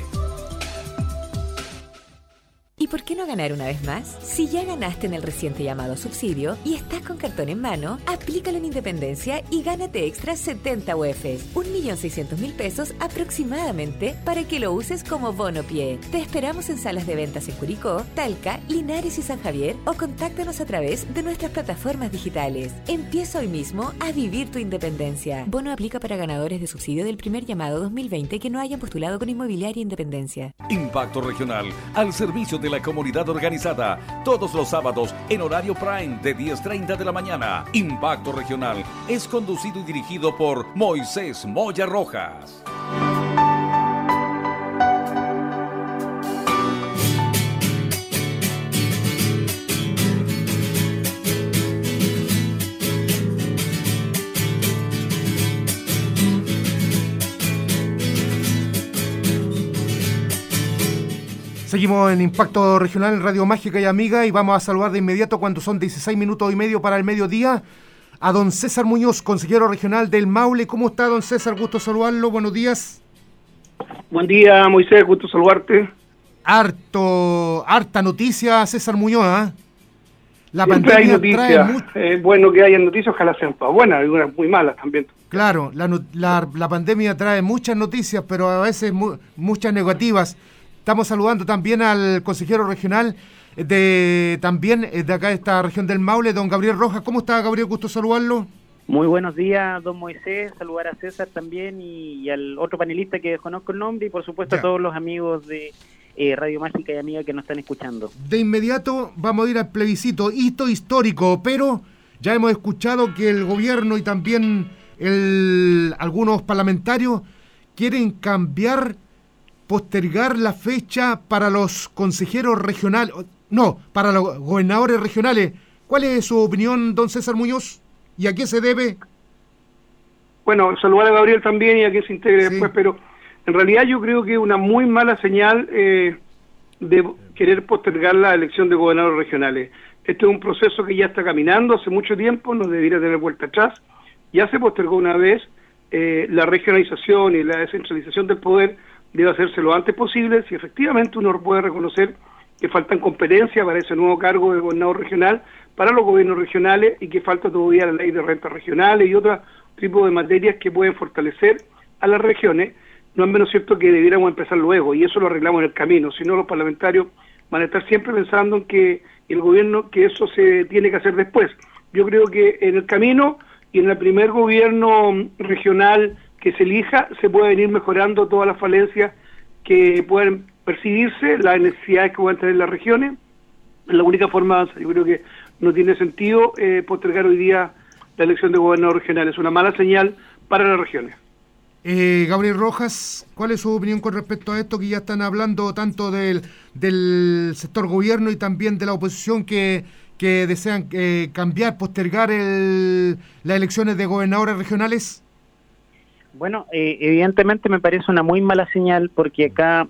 ¿Y por qué no ganar una vez más? Si ya ganaste en el reciente llamado subsidio y estás con cartón en mano, aplícalo en Independencia y gánate extra setenta U Fs, un millón seiscientos mil pesos aproximadamente, para que lo uses como bono pie. Te esperamos en salas de ventas en Curicó, Talca, Linares y San Javier, o contáctanos a través de nuestras plataformas digitales. Empieza hoy mismo a vivir tu independencia. Bono aplica para ganadores de subsidio del primer llamado dos mil veinte que no hayan postulado con Inmobiliaria Independencia. Impacto Regional, al servicio de la comunidad organizada, todos los sábados en horario prime de diez treinta de la mañana. Impacto Regional es conducido y dirigido por Moisés Moya Rojas. Seguimos en Impacto Regional en Radio Mágica y Amiga, y vamos a saludar de inmediato, cuando son dieciséis minutos y medio para el mediodía, a don César Muñoz, consejero regional del Maule. ¿Cómo está, don César? Gusto saludarlo, buenos días. Buen día, Moisés, gusto saludarte. Harto, harta noticia, César Muñoz, ¿eh? La Siempre pandemia hay noticias, trae mucho... es bueno que haya noticias, ojalá sean todas buenas, algunas muy malas también. Claro, la, la, la pandemia trae muchas noticias, pero a veces mu muchas negativas. Estamos saludando también al consejero regional de también de acá de esta región del Maule, don Gabriel Rojas. ¿Cómo está, Gabriel? Gusto saludarlo. Muy buenos días, don Moisés. Saludar a César también y, y al otro panelista que desconozco el nombre, y por supuesto ya. a todos los amigos de eh, Radio Mágica y Amiga que nos están escuchando. De inmediato vamos a ir al plebiscito, hito histórico, pero ya hemos escuchado que el gobierno y también el, algunos parlamentarios quieren cambiar, postergar la fecha para los consejeros regionales, no, para los gobernadores regionales. ¿Cuál es su opinión, don César Muñoz? ¿Y a qué se debe? Bueno, saludar a Gabriel también y a que se integre sí. después, pero en realidad yo creo que es una muy mala señal eh, de querer postergar la elección de gobernadores regionales. Este es un proceso que ya está caminando hace mucho tiempo, no debería tener vuelta atrás. Ya se postergó una vez, eh, la regionalización y la descentralización del poder debe hacerse lo antes posible, si efectivamente uno puede reconocer que faltan competencias para ese nuevo cargo de gobernador regional, para los gobiernos regionales, y que falta todavía la ley de rentas regionales y otro tipo de materias que pueden fortalecer a las regiones. No es menos cierto que debiéramos empezar luego, y eso lo arreglamos en el camino, si no los parlamentarios van a estar siempre pensando en que el gobierno, que eso se tiene que hacer después. Yo creo que en el camino y en el primer gobierno regional que se elija, se pueden ir mejorando todas las falencias que pueden percibirse, las necesidades que puedan tener las regiones. Es la única forma de avanzar. Yo creo que no tiene sentido eh, postergar hoy día la elección de gobernador regional. Es una mala señal para las regiones. Eh, Gabriel Rojas, ¿cuál es su opinión con respecto a esto que ya están hablando tanto del, del sector gobierno y también de la oposición que, que desean eh, cambiar, postergar el, las elecciones de gobernadores regionales? Bueno, eh, evidentemente me parece una muy mala señal, porque acá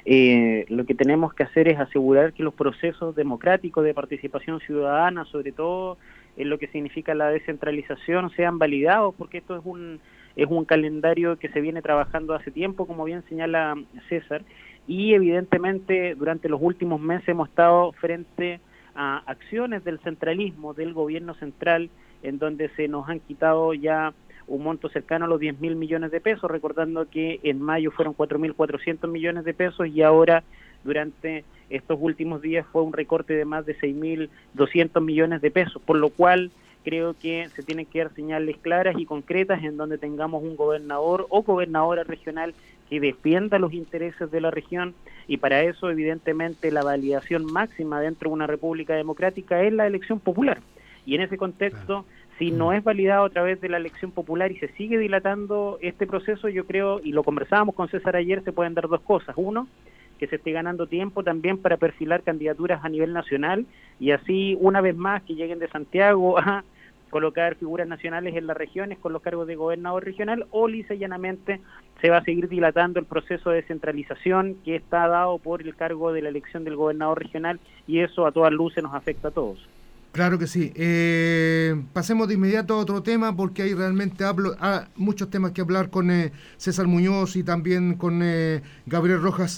eh, lo que tenemos que hacer es asegurar que los procesos democráticos de participación ciudadana, sobre todo en lo que significa la descentralización, sean validados, porque esto es un es un calendario que se viene trabajando hace tiempo, como bien señala César, y evidentemente durante los últimos meses hemos estado frente a acciones del centralismo, del gobierno central, en donde se nos han quitado ya un monto cercano a los diez mil millones de pesos, recordando que en mayo fueron cuatro mil cuatrocientos millones de pesos, y ahora durante estos últimos días fue un recorte de más de seis mil doscientos millones de pesos, por lo cual creo que se tienen que dar señales claras y concretas en donde tengamos un gobernador o gobernadora regional que defienda los intereses de la región, y para eso evidentemente la validación máxima dentro de una república democrática es la elección popular, y en ese contexto, si no es validado a través de la elección popular y se sigue dilatando este proceso, yo creo, y lo conversábamos con César ayer, se pueden dar dos cosas. Uno, que se esté ganando tiempo también para perfilar candidaturas a nivel nacional, y así una vez más que lleguen de Santiago a colocar figuras nacionales en las regiones con los cargos de gobernador regional, o lisa y llanamente se va a seguir dilatando el proceso de descentralización que está dado por el cargo de la elección del gobernador regional, y eso a todas luces nos afecta a todos. Claro que sí. Eh, pasemos de inmediato a otro tema, porque hay realmente hablo, ah, muchos temas que hablar con eh, César Muñoz y también con eh, Gabriel Rojas.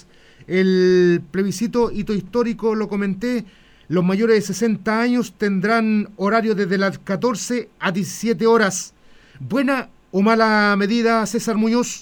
El plebiscito hito histórico, lo comenté, los mayores de sesenta años tendrán horario desde las catorce a diecisiete horas. ¿Buena o mala medida, César Muñoz?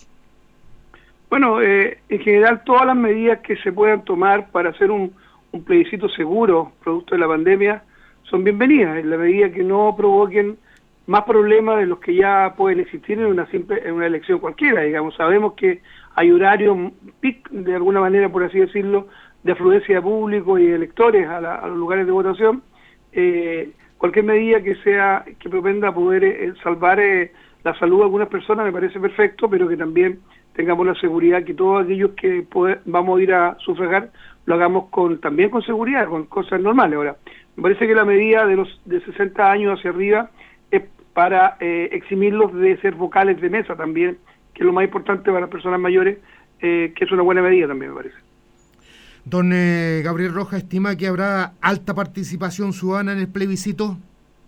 Bueno, eh, en general todas las medidas que se puedan tomar para hacer un, un plebiscito seguro, producto de la pandemia, son bienvenidas, en la medida que no provoquen más problemas de los que ya pueden existir en una simple en una elección cualquiera. Digamos, sabemos que hay horarios pic, de alguna manera, por así decirlo, de afluencia de público y de electores a, la, a los lugares de votación. Eh, cualquier medida que sea que propenda poder eh, salvar eh, la salud de algunas personas me parece perfecto, pero que también tengamos la seguridad que todos aquellos que poder, vamos a ir a sufragar lo hagamos con también con seguridad, con cosas normales. Ahora, me parece que la medida de los de sesenta años hacia arriba es para eh, eximirlos de ser vocales de mesa también, que es lo más importante para las personas mayores, eh, que es una buena medida también, me parece. Don eh, Gabriel Rojas, ¿estima que habrá alta participación ciudadana en el plebiscito?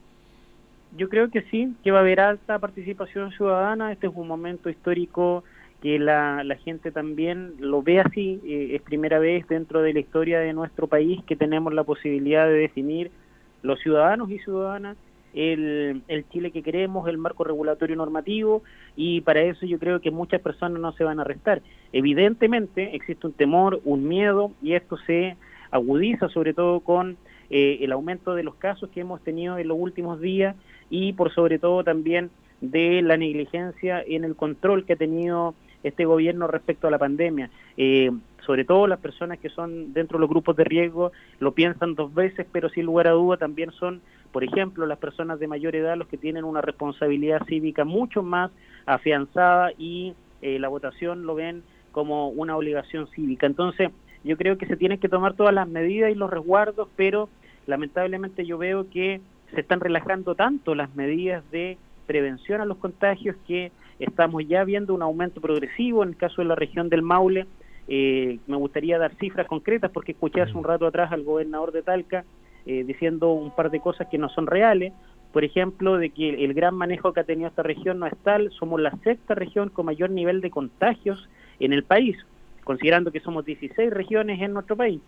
Yo creo que sí, que va a haber alta participación ciudadana. Este es un momento histórico que la, la gente también lo ve así. Eh, es primera vez dentro de la historia de nuestro país que tenemos la posibilidad de definir los ciudadanos y ciudadanas el, el Chile que queremos, el marco regulatorio normativo, y para eso yo creo que muchas personas no se van a restar. Evidentemente existe un temor, un miedo, y esto se agudiza sobre todo con eh, el aumento de los casos que hemos tenido en los últimos días, y por sobre todo también de la negligencia en el control que ha tenido este gobierno respecto a la pandemia. Eh, sobre todo las personas que son dentro de los grupos de riesgo lo piensan dos veces, pero sin lugar a duda también son, por ejemplo, las personas de mayor edad los que tienen una responsabilidad cívica mucho más afianzada y eh, la votación lo ven como una obligación cívica. Entonces, yo creo que se tienen que tomar todas las medidas y los resguardos, pero lamentablemente yo veo que se están relajando tanto las medidas de prevención a los contagios que estamos ya viendo un aumento progresivo. En el caso de la región del Maule, eh, me gustaría dar cifras concretas porque escuché hace un rato atrás al gobernador de Talca eh, diciendo un par de cosas que no son reales. Por ejemplo, de que el gran manejo que ha tenido esta región no es tal. Somos la sexta región con mayor nivel de contagios en el país, considerando que somos dieciséis regiones en nuestro país.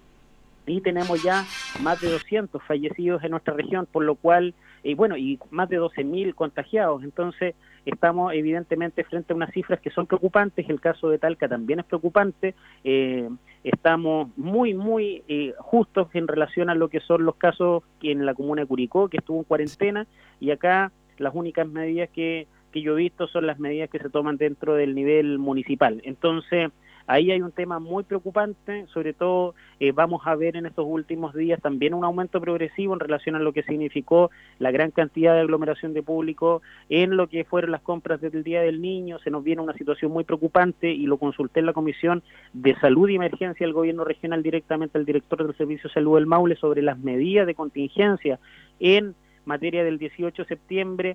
Y tenemos ya más de doscientos fallecidos en nuestra región, por lo cual, y bueno, y más de doce mil contagiados. Entonces, estamos evidentemente frente a unas cifras que son preocupantes. El caso de Talca también es preocupante. Eh, estamos muy, muy eh, justos en relación a lo que son los casos en la comuna de Curicó, que estuvo en cuarentena, y acá las únicas medidas que, que yo he visto son las medidas que se toman dentro del nivel municipal. Entonces, ahí hay un tema muy preocupante, sobre todo eh, vamos a ver en estos últimos días también un aumento progresivo en relación a lo que significó la gran cantidad de aglomeración de público en lo que fueron las compras del Día del Niño. Se nos viene una situación muy preocupante y lo consulté en la Comisión de Salud y Emergencia del Gobierno Regional directamente al director del Servicio de Salud del Maule sobre las medidas de contingencia en materia del dieciocho de septiembre.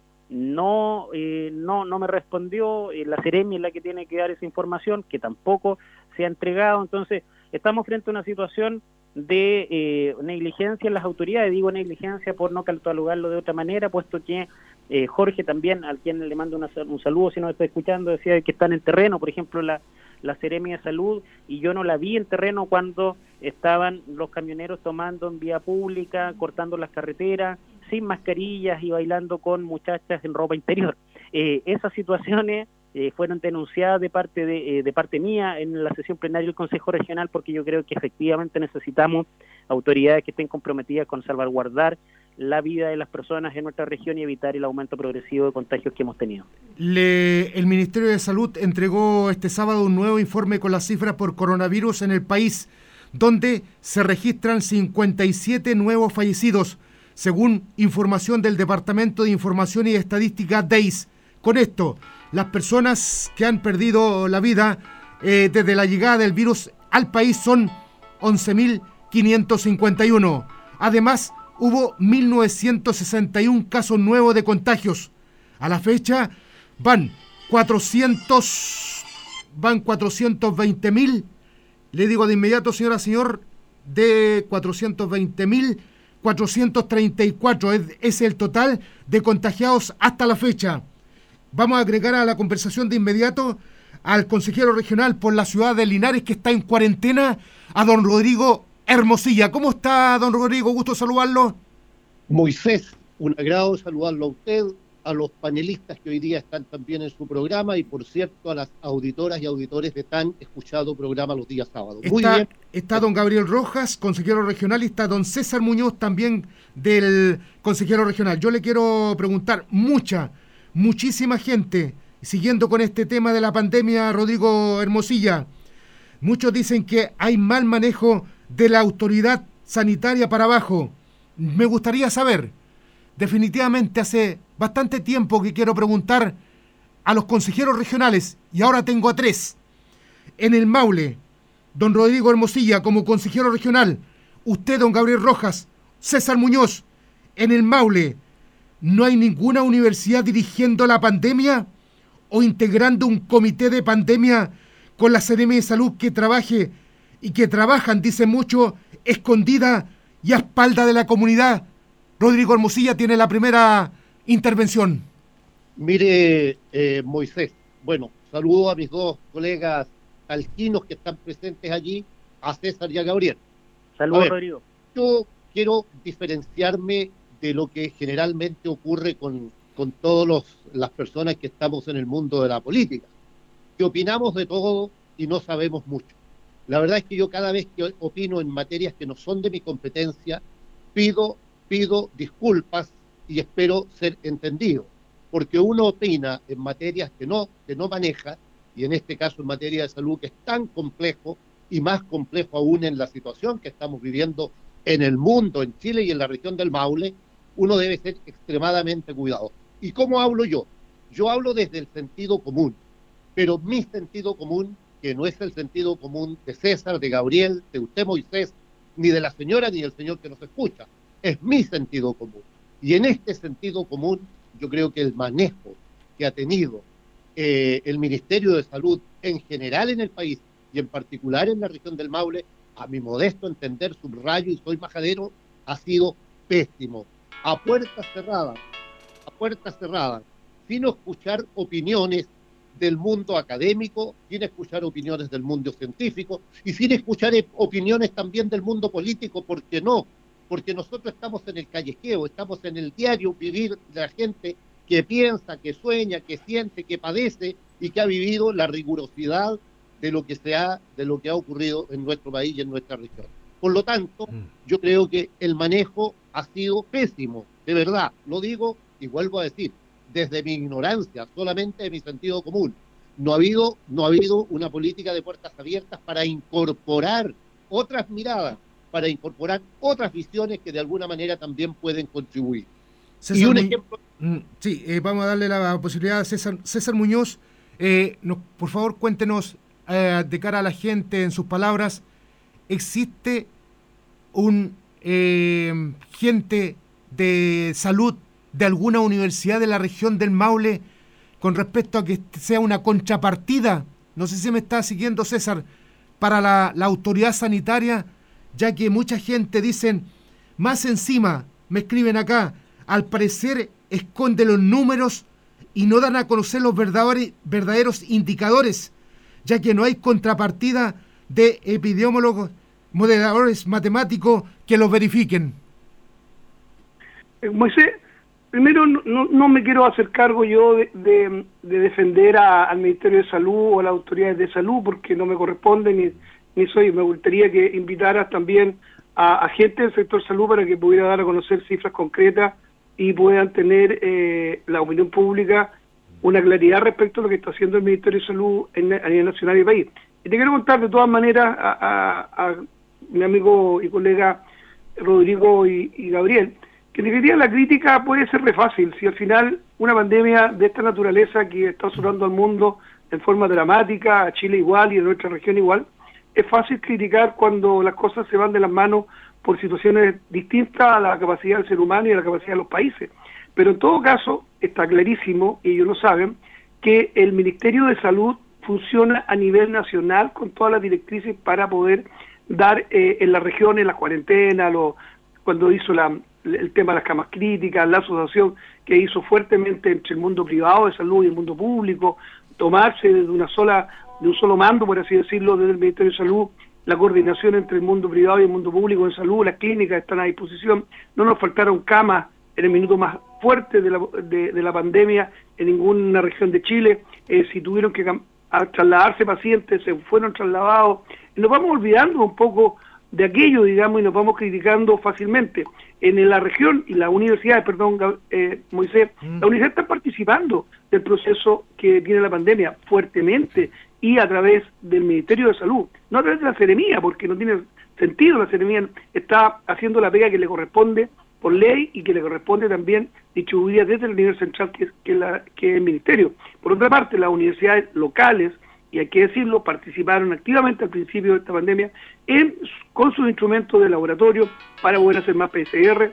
No, eh, no, no me respondió. eh, la Seremi es la que tiene que dar esa información, que tampoco se ha entregado. Entonces, estamos frente a una situación de eh, negligencia en las autoridades. Digo negligencia por no catalogarlo de otra manera, puesto que eh, Jorge también, al quien le mando una, un saludo si no me está escuchando, decía que están en terreno, por ejemplo, la, la Seremi de Salud, y yo no la vi en terreno cuando estaban los camioneros tomando en vía pública, cortando las carreteras, sin mascarillas y bailando con muchachas en ropa interior. Eh, esas situaciones eh, fueron denunciadas de parte de, eh, de parte mía en la sesión plenaria del Consejo Regional, porque yo creo que efectivamente necesitamos autoridades que estén comprometidas con salvaguardar la vida de las personas en nuestra región y evitar el aumento progresivo de contagios que hemos tenido. Le, el Ministerio de Salud entregó este sábado un nuevo informe con las cifras por coronavirus en el país, donde se registran cincuenta y siete nuevos fallecidos, según información del Departamento de Información y Estadística D E I S. Con esto, las personas que han perdido la vida eh, desde la llegada del virus al país son once mil quinientos cincuenta y uno. Además, hubo mil novecientos sesenta y uno casos nuevos de contagios. A la fecha, van cuatrocientos, van cuatrocientos veinte mil. Le digo de inmediato, señora, señor, de cuatrocientos veinte mil cuatrocientos treinta y cuatro es, es el total de contagiados hasta la fecha. Vamos a agregar a la conversación de inmediato al consejero regional por la ciudad de Linares, que está en cuarentena, a don Rodrigo Hermosilla. ¿Cómo está, don Rodrigo? Gusto saludarlo. Moisés, un agrado saludarlo a usted, a los panelistas que hoy día están también en su programa y, por cierto, a las auditoras y auditores de tan escuchado programa los días sábados. Muy está, bien. Está don Gabriel Rojas, consejero regional, y está don César Muñoz, también del consejero regional. Yo le quiero preguntar, mucha, muchísima gente, siguiendo con este tema de la pandemia, Rodrigo Hermosilla, muchos dicen que hay mal manejo de la autoridad sanitaria para abajo. Me gustaría saber, definitivamente hace bastante tiempo que quiero preguntar a los consejeros regionales, y ahora tengo a tres. En el Maule, don Rodrigo Hermosilla como consejero regional, usted, don Gabriel Rojas, César Muñoz, en el Maule, ¿no hay ninguna universidad dirigiendo la pandemia o integrando un comité de pandemia con la Seremi de Salud que trabaje y que trabajan, dice mucho, escondida y a espalda de la comunidad? Rodrigo Hermosilla tiene la primera intervención. Mire, eh, Moisés, bueno, saludo a mis dos colegas talquinos que están presentes allí, a César y a Gabriel. Saludos, Rodrigo. Yo quiero diferenciarme de lo que generalmente ocurre con, con todas las personas que estamos en el mundo de la política, que opinamos de todo y no sabemos mucho. La verdad es que yo cada vez que opino en materias que no son de mi competencia, pido, pido disculpas y espero ser entendido, porque uno opina en materias que no, que no maneja y en este caso en materia de salud, que es tan complejo y más complejo aún en la situación que estamos viviendo en el mundo, en Chile y en la región del Maule, uno debe ser extremadamente cuidadoso. ¿Y cómo hablo yo? Yo hablo desde el sentido común, pero mi sentido común, que no es el sentido común de César, de Gabriel, de usted, Moisés, ni de la señora, ni del señor que nos escucha, es mi sentido común. Y en este sentido común, yo creo que el manejo que ha tenido eh, el Ministerio de Salud en general en el país, y en particular en la región del Maule, a mi modesto entender, subrayo y soy majadero, ha sido pésimo. A puertas cerradas, a puertas cerradas, sin escuchar opiniones del mundo académico, sin escuchar opiniones del mundo científico y sin escuchar opiniones también del mundo político, ¿por qué no? Porque nosotros estamos en el callejeo, estamos en el diario vivir de la gente que piensa, que sueña, que siente, que padece y que ha vivido la rigurosidad de lo que se ha, de lo que ha ocurrido en nuestro país y en nuestra región. Por lo tanto, yo creo que el manejo ha sido pésimo, de verdad, lo digo y vuelvo a decir, desde mi ignorancia, solamente de mi sentido común. No ha habido, no ha habido una política de puertas abiertas para incorporar otras miradas, para incorporar otras visiones que de alguna manera también pueden contribuir. César, y un Mu ejemplo... Sí, eh, vamos a darle la posibilidad a César, César Muñoz. Eh, no, por favor, cuéntenos eh, de cara a la gente, en sus palabras, ¿existe un eh, gente de salud de alguna universidad de la región del Maule con respecto a que sea una contrapartida, no sé si me está siguiendo César, para la, la autoridad sanitaria, ya que mucha gente dicen, más encima, me escriben acá, al parecer esconde los números y no dan a conocer los verdaderos, verdaderos indicadores, ya que no hay contrapartida de epidemiólogos, modeladores matemáticos que los verifiquen. Eh, Moisés, primero no, no, no me quiero hacer cargo yo de, de, de defender a, al Ministerio de Salud o a las autoridades de salud, porque no me corresponde ni, ni soy. Me gustaría que invitaras también a, a gente del sector salud para que pudiera dar a conocer cifras concretas y puedan tener eh, la opinión pública una claridad respecto a lo que está haciendo el Ministerio de Salud en, a nivel nacional y país. Y te quiero contar de todas maneras a, a, a mi amigo y colega Rodrigo y, y Gabriel, que en definitiva la crítica puede ser re fácil, si al final una pandemia de esta naturaleza que está azotando al mundo en forma dramática, a Chile igual y a nuestra región igual, es fácil criticar cuando las cosas se van de las manos por situaciones distintas a la capacidad del ser humano y a la capacidad de los países. Pero en todo caso, está clarísimo, y ellos lo saben, que el Ministerio de Salud funciona a nivel nacional con todas las directrices para poder dar eh, en las regiones las cuarentenas, lo, cuando hizo la, el tema de las camas críticas, la asociación que hizo fuertemente entre el mundo privado de salud y el mundo público, tomarse de una sola, de un solo mando, por así decirlo, desde el Ministerio de Salud, la coordinación entre el mundo privado y el mundo público en salud, las clínicas están a disposición, no nos faltaron camas en el minuto más fuerte de la, de, de la pandemia en ninguna región de Chile, eh, si tuvieron que a trasladarse pacientes, se fueron trasladados, y nos vamos olvidando un poco de aquello, digamos, y nos vamos criticando fácilmente. En la región y las universidades, perdón, eh, Moisés, mm. las universidades están participando del proceso que tiene la pandemia fuertemente y a través del Ministerio de Salud, no a través de la Seremía, porque no tiene sentido, la Seremía está haciendo la pega que le corresponde por ley y que le corresponde también distribuida desde el nivel central que es, que, la, que es el Ministerio. Por otra parte, las universidades locales, y hay que decirlo, participaron activamente al principio de esta pandemia en, con sus instrumentos de laboratorio para poder hacer más P C R,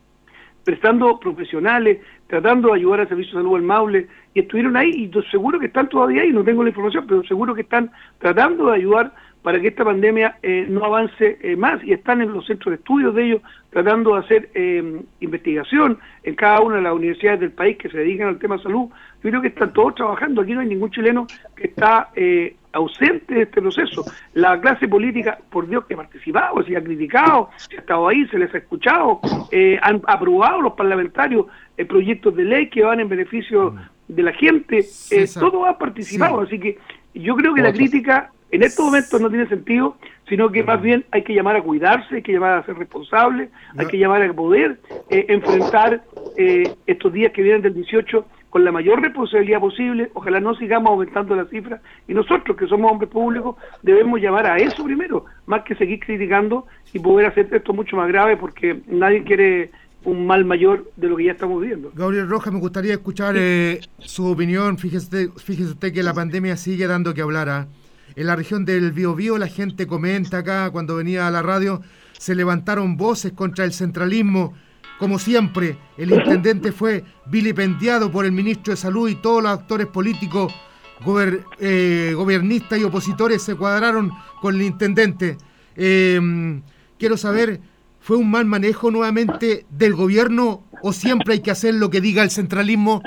prestando profesionales, tratando de ayudar al Servicio de Salud del Maule, y estuvieron ahí, y seguro que están todavía ahí, no tengo la información, pero seguro que están tratando de ayudar para que esta pandemia eh, no avance eh, más, y están en los centros de estudios de ellos tratando de hacer eh, investigación en cada una de las universidades del país que se dedican al tema de salud. Yo creo que están todos trabajando, aquí no hay ningún chileno que está eh, ausente de este proceso. La clase política, por Dios, que ha participado, se ha criticado, se ha estado ahí, se les ha escuchado, eh, han aprobado los parlamentarios eh, proyectos de ley que van en beneficio de la gente, eh, todos han participado, sí. Así que yo creo que la crítica en estos momentos no tiene sentido, sino que más bien hay que llamar a cuidarse, hay que llamar a ser responsable, hay que llamar a poder eh, enfrentar eh, estos días que vienen del dieciocho con la mayor responsabilidad posible, ojalá no sigamos aumentando la cifra, y nosotros que somos hombres públicos debemos llamar a eso primero, más que seguir criticando y poder hacer esto mucho más grave, porque nadie quiere un mal mayor de lo que ya estamos viendo. Gabriel Rojas, me gustaría escuchar eh, su opinión. Fíjese, fíjese usted que la pandemia sigue dando que hablar. ¿eh? En la región del Biobío la gente comenta acá, cuando venía a la radio, se levantaron voces contra el centralismo. Como siempre, el intendente fue vilipendiado por el ministro de Salud y todos los actores políticos, gober, eh, gobiernistas y opositores se cuadraron con el intendente. Eh, quiero saber, ¿fue un mal manejo nuevamente del gobierno o siempre hay que hacer lo que diga el centralismo?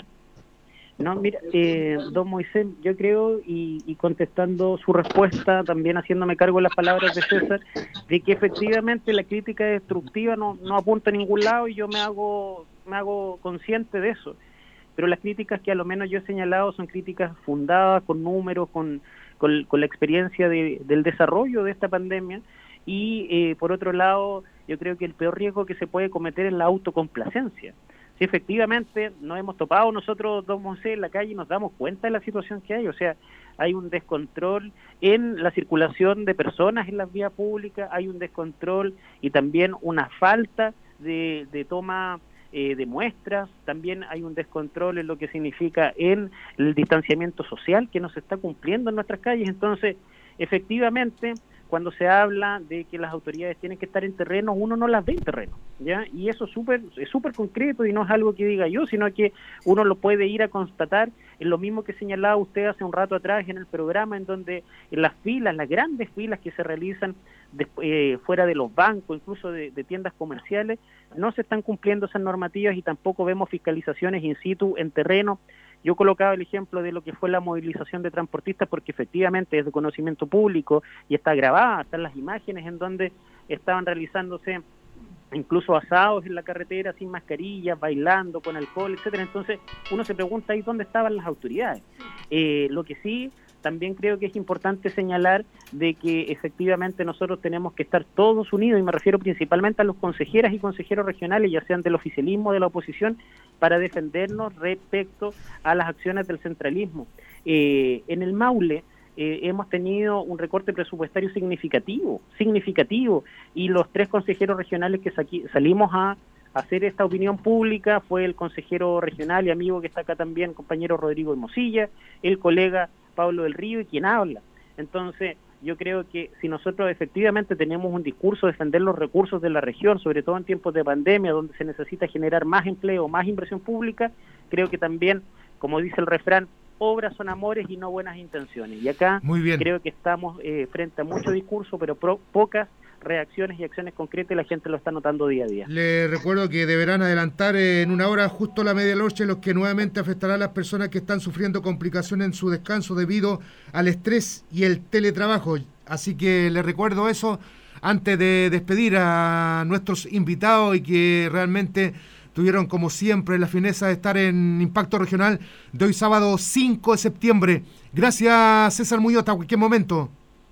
No, mira, eh, don Moisés, yo creo, y, y contestando su respuesta, también haciéndome cargo de las palabras de César, de que efectivamente la crítica destructiva no, no apunta a ningún lado y yo me hago, me hago consciente de eso. Pero las críticas que a lo menos yo he señalado son críticas fundadas con números, con, con, con la experiencia de, del desarrollo de esta pandemia y, eh, por otro lado, yo creo que el peor riesgo que se puede cometer es la autocomplacencia. Si efectivamente nos hemos topado nosotros, don Moisés, en la calle y nos damos cuenta de la situación que hay, o sea, hay un descontrol en la circulación de personas en las vías públicas, hay un descontrol y también una falta de, de toma eh, de muestras, también hay un descontrol en lo que significa en el distanciamiento social que no se está cumpliendo en nuestras calles. Entonces, efectivamente, cuando se habla de que las autoridades tienen que estar en terreno, uno no las ve en terreno, ¿ya? Y eso es súper es súper concreto y no es algo que diga yo, sino que uno lo puede ir a constatar en lo mismo que señalaba usted hace un rato atrás en el programa, en donde en las filas, las grandes filas que se realizan de, eh, fuera de los bancos, incluso de, de tiendas comerciales, no se están cumpliendo esas normativas y tampoco vemos fiscalizaciones in situ en terreno. Yo colocaba el ejemplo de lo que fue la movilización de transportistas porque efectivamente es de conocimiento público y está grabada, están las imágenes en donde estaban realizándose incluso asados en la carretera sin mascarillas, bailando con alcohol, etcétera. Entonces uno se pregunta ahí dónde estaban las autoridades. Eh, lo que sí también creo que es importante señalar de que efectivamente nosotros tenemos que estar todos unidos, y me refiero principalmente a los consejeras y consejeros regionales, ya sean del oficialismo o de la oposición, para defendernos respecto a las acciones del centralismo. Eh, en el Maule eh, hemos tenido un recorte presupuestario significativo, significativo, y los tres consejeros regionales que saqui- salimos a hacer esta opinión pública fue el consejero regional y amigo que está acá también, compañero Rodrigo Hermosilla, el colega Pablo del Río y quien habla. Entonces, yo creo que si nosotros efectivamente tenemos un discurso de defender los recursos de la región, sobre todo en tiempos de pandemia, donde se necesita generar más empleo, más inversión pública, creo que también, como dice el refrán, obras son amores y no buenas intenciones. Y acá creo que estamos eh, frente a mucho discurso, pero pro, pocas reacciones y acciones concretas, y la gente lo está notando día a día. Les recuerdo que deberán adelantar en una hora justo la medianoche, los que nuevamente afectará a las personas que están sufriendo complicaciones en su descanso debido al estrés y el teletrabajo. Así que les recuerdo eso antes de despedir a nuestros invitados y que realmente tuvieron como siempre la fineza de estar en Impacto Regional de hoy sábado cinco de septiembre. Gracias, César Muñoz, hasta cualquier momento.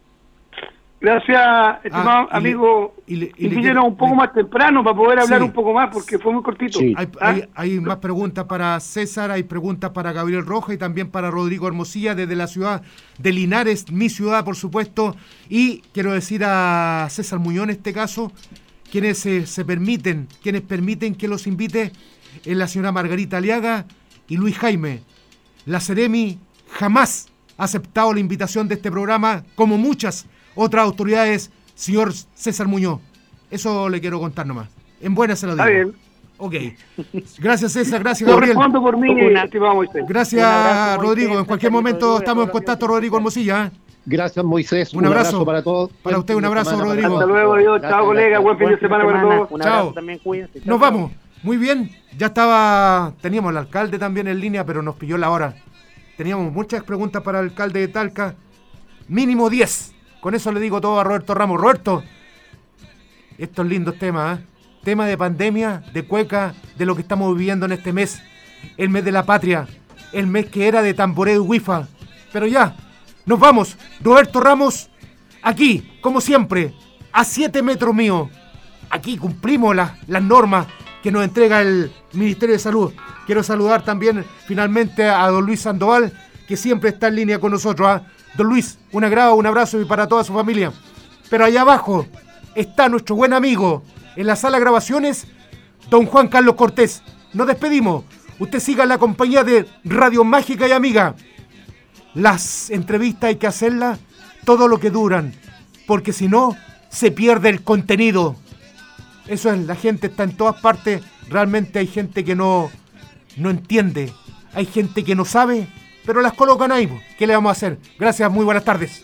Gracias, estimado ah, y amigo. Le, y le, y le quiero, un poco le, más temprano para poder hablar sí. un poco más, porque fue muy cortito. Sí. Hay, ¿Ah? hay, hay más preguntas para César, hay preguntas para Gabriel Rojas y también para Rodrigo Hermosilla desde la ciudad de Linares, mi ciudad, por supuesto. Y quiero decir a César Muñoz, en este caso, quienes se, se permiten, quienes permiten que los invite, es la señora Margarita Aliaga y Luis Jaime. La Seremi jamás ha aceptado la invitación de este programa, como muchas otras autoridades, señor César Muñoz. Eso le quiero contar nomás. En buena se lo digo. Está bien. Ok. Gracias, César. Gracias, Gabriel. No respondo por mí, Una, estimado Moisés. Gracias, abrazo, Rodrigo. Moisés, en cualquier momento Rodrigo, estamos en contacto, Rodrigo Hermosilla. ¿eh? Gracias, Moisés. Un, un abrazo, abrazo para todos. Para usted, un abrazo, Rodrigo. Hasta luego, Dios. Chao, colega. Buen fin de semana para todos. Un Chao. También cuídense. Nos vamos. Muy bien. Ya estaba... Teníamos al alcalde también en línea, pero nos pilló la hora. Teníamos muchas preguntas para el alcalde de Talca. Mínimo diez. Con eso le digo todo a Roberto Ramos. Roberto, estos lindos temas, ¿eh? Tema de pandemia, de cueca, de lo que estamos viviendo en este mes. El mes de la patria. El mes que era de tamboreo y wifa. Pero ya, nos vamos. Roberto Ramos, aquí, como siempre, a siete metros mío. Aquí cumplimos las, las normas que nos entrega el Ministerio de Salud. Quiero saludar también finalmente a don Luis Sandoval, que siempre está en línea con nosotros. ¿eh? Don Luis, un agrado, un abrazo y para toda su familia. Pero allá abajo está nuestro buen amigo en la sala de grabaciones, don Juan Carlos Cortés. Nos despedimos. Usted siga en la compañía de Radio Mágica y Amiga. Las entrevistas hay que hacerlas todo lo que duran, porque si no, se pierde el contenido. Eso es, la gente está en todas partes. Realmente hay gente que no, no entiende. Hay gente que no sabe, pero las colocan ahí. ¿Qué le vamos a hacer? Gracias, muy buenas tardes.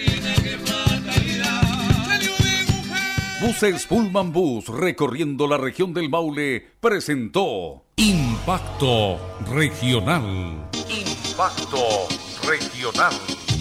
Buses Pullman Bus recorriendo la región del Maule presentó Impacto Regional. Impacto Regional.